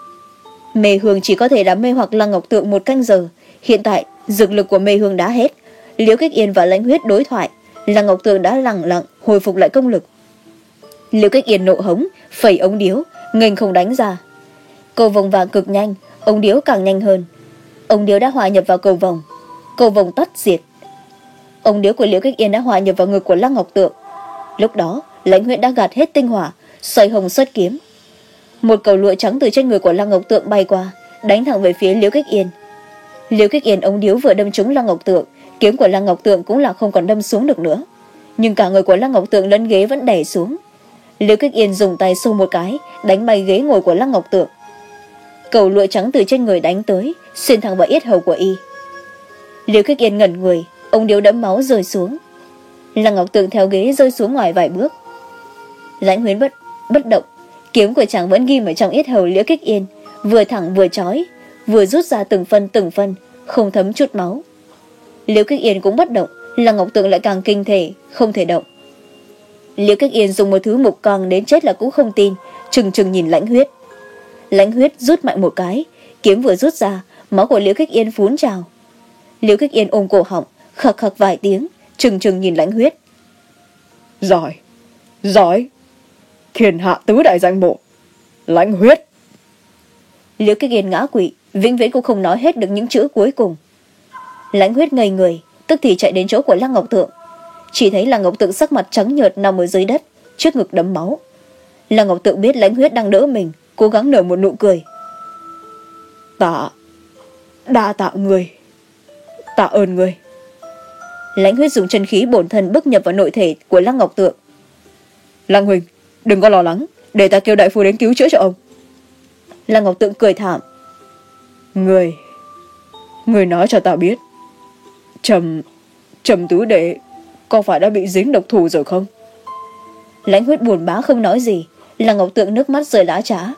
Mê hương chỉ có thể đã mê hoặc Lăng Ngọc Tượng một canh giờ. Hiện tại dược lực của mê hương đã hết. Liễu Kích Yên và Lãnh Huyết đối thoại, Lăng Ngọc Tượng đã lặng lặng hồi phục lại công lực. Liễu Kích Yên nộ hống, phẩy ống điếu, nghênh không đánh ra. Cầu vồng vàng cực nhanh, ống điếu càng nhanh hơn. Ống điếu đã hòa nhập vào cầu vồng, cầu vồng tắt diệt. Ống điếu của Liễu Kích Yên đã hòa nhập vào ngực của Lăng Ngọc Tượng. Lúc đó Lãnh Huyết đã gạt hết tinh hỏa, xoay hồng xuất kiếm. Một cầu lụa trắng từ trên người của Lăng Ngọc Tượng bay qua, đánh thẳng về phía Liễu Kích Yên. Liễu Kích Yên ống điếu vừa đâm trúng Lăng Ngọc Tượng, kiếm của Lăng Ngọc Tượng cũng là không còn đâm xuống được nữa. Nhưng cả người của Lăng Ngọc Tượng lẫn ghế vẫn đè xuống. Liễu Kích Yên dùng tay xô một cái, đánh bay ghế ngồi của Lăng Ngọc Tượng. Cầu lụa trắng từ trên người đánh tới, xuyên thẳng vào yết hầu của y. Liễu Kích Yên ngẩn người, ống điếu đẫm máu rơi xuống. Lăng Ngọc Tượng theo ghế rơi xuống ngoài vài bước. Lãnh Huyết bất bất động, kiếm của chàng vẫn ghim ở trong yết hầu Liễu Kích Yên, vừa thẳng vừa chói, vừa rút ra từng phân từng phân, không thấm chút máu. Liễu Kích Yên cũng bất động, Lăng Ngọc Tượng lại càng kinh thể, không thể động. Liễu Cách Yên dùng một thứ mục càng đến chết là cũng không tin, trừng trừng nhìn Lãnh Huyết. Lãnh Huyết rút mạnh một cái, kiếm vừa rút ra, máu của Liễu Cách Yên phún trào. Liễu Cách Yên ôm cổ họng, khặc khặc vài tiếng, trừng trừng nhìn Lãnh Huyết. Giỏi, giỏi, thiên hạ tứ đại danh bộ, Lãnh Huyết. Liễu Cách Yên ngã quỵ, vĩnh viễn cũng không nói hết được những chữ cuối cùng. Lãnh Huyết ngây người, tức thì chạy đến chỗ của Lăng Ngọc Tượng. Chỉ thấy Lăng Ngọc Tượng sắc mặt trắng nhợt nằm ở dưới đất, trước ngực đẫm máu. Lăng Ngọc Tượng biết Lãnh Huyết đang đỡ mình, cố gắng nở một nụ cười. Tạ, đa tạ người, tạ ơn người. Lãnh Huyết dùng chân khí bổn thân bức nhập vào nội thể của Lăng Ngọc Tượng. Lăng huynh, đừng có lo lắng, để ta kêu đại phu đến cứu chữa cho ông. Lăng Ngọc Tượng cười thảm. Người, người nói cho ta biết, Trầm, Trầm tứ đệ có phải đã bị dính độc thủ rồi không? Lãnh Huyết buồn bã không nói gì. Lăng Ngọc Tượng nước mắt rơi lã trá.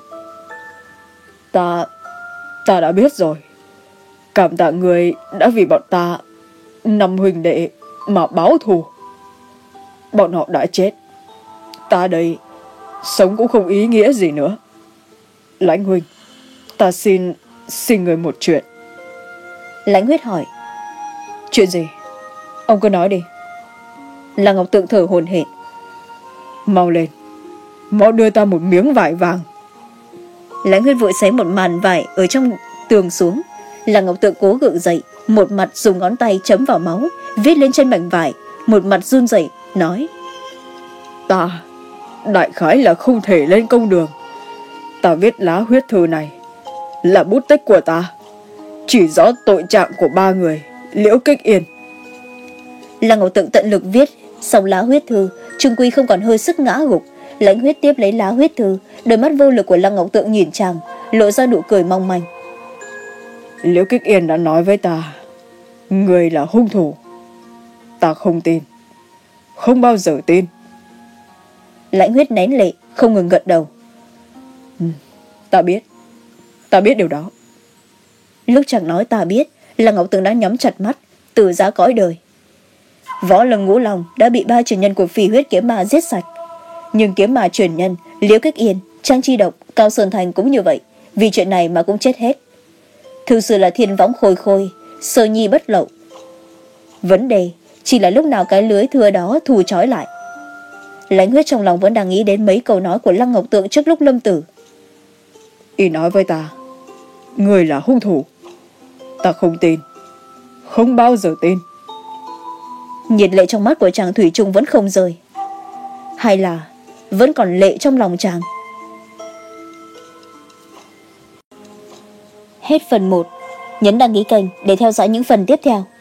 Ta, ta đã biết rồi. Cảm tạ người đã vì bọn ta, năm huynh đệ mà báo thù. Bọn họ đã chết, ta đây sống cũng không ý nghĩa gì nữa. Lãnh huynh, ta xin xin người một chuyện. Lãnh Huyết hỏi. Chuyện gì? Ông cứ nói đi. Lăng Ngọc Tượng thở hổn hển. Mau lên, mau đưa ta một miếng vải vàng. Lãnh Huyết vội xé một màn vải ở trong tường xuống. Lăng Ngọc Tượng cố gượng dậy, một mặt dùng ngón tay chấm vào máu, viết lên trên mảnh vải, một mặt run rẩy nói. Ta đại khái là không thể lên công đường. Ta viết lá huyết thư này là bút tích của ta, chỉ rõ tội trạng của ba người Liễu Kích Yên. Lăng Ngọc Tượng tận lực viết xong lá huyết thư, trung quy không còn hơi sức ngã gục. Lãnh Huyết tiếp lấy lá huyết thư, đôi mắt vô lực của Lăng Ngọc Tượng nhìn chàng, lộ ra nụ cười mong manh. Liễu Kích Yên đã nói với ta, người là hung thủ. Ta không tin, không bao giờ tin. Lãnh Huyết nén lệ, không ngừng gật đầu. Ừ, ta biết, ta biết điều đó. Lúc chàng nói ta biết, Lăng Ngọc Tượng đã nhắm chặt mắt, từ giá cõi đời. Võ Lâm Ngũ Long đã bị ba truyền nhân của Phỉ Huyết Kiếm Ma giết sạch, nhưng kiếm ma truyền nhân Liễu Kích Yên, Trang Chi Độc, Cao Sơn Thành cũng như vậy, vì chuyện này mà cũng chết hết. Thực sự là thiên võng khôi khôi, sơ nhi bất lậu. Vấn đề chỉ là lúc nào cái lưới thưa đó thù trói lại. Lãnh Huyết trong lòng vẫn đang nghĩ đến mấy câu nói của Lăng Ngọc Tượng trước lúc lâm tử. Y nói với ta, người là hung thủ. Ta không tin, không bao giờ tin. Nhiệt lệ trong mắt của chàng thủy chung vẫn không rời. Hay là vẫn còn lệ trong lòng chàng? Hết phần một. Nhấn đăng ký kênh để theo dõi những phần tiếp theo.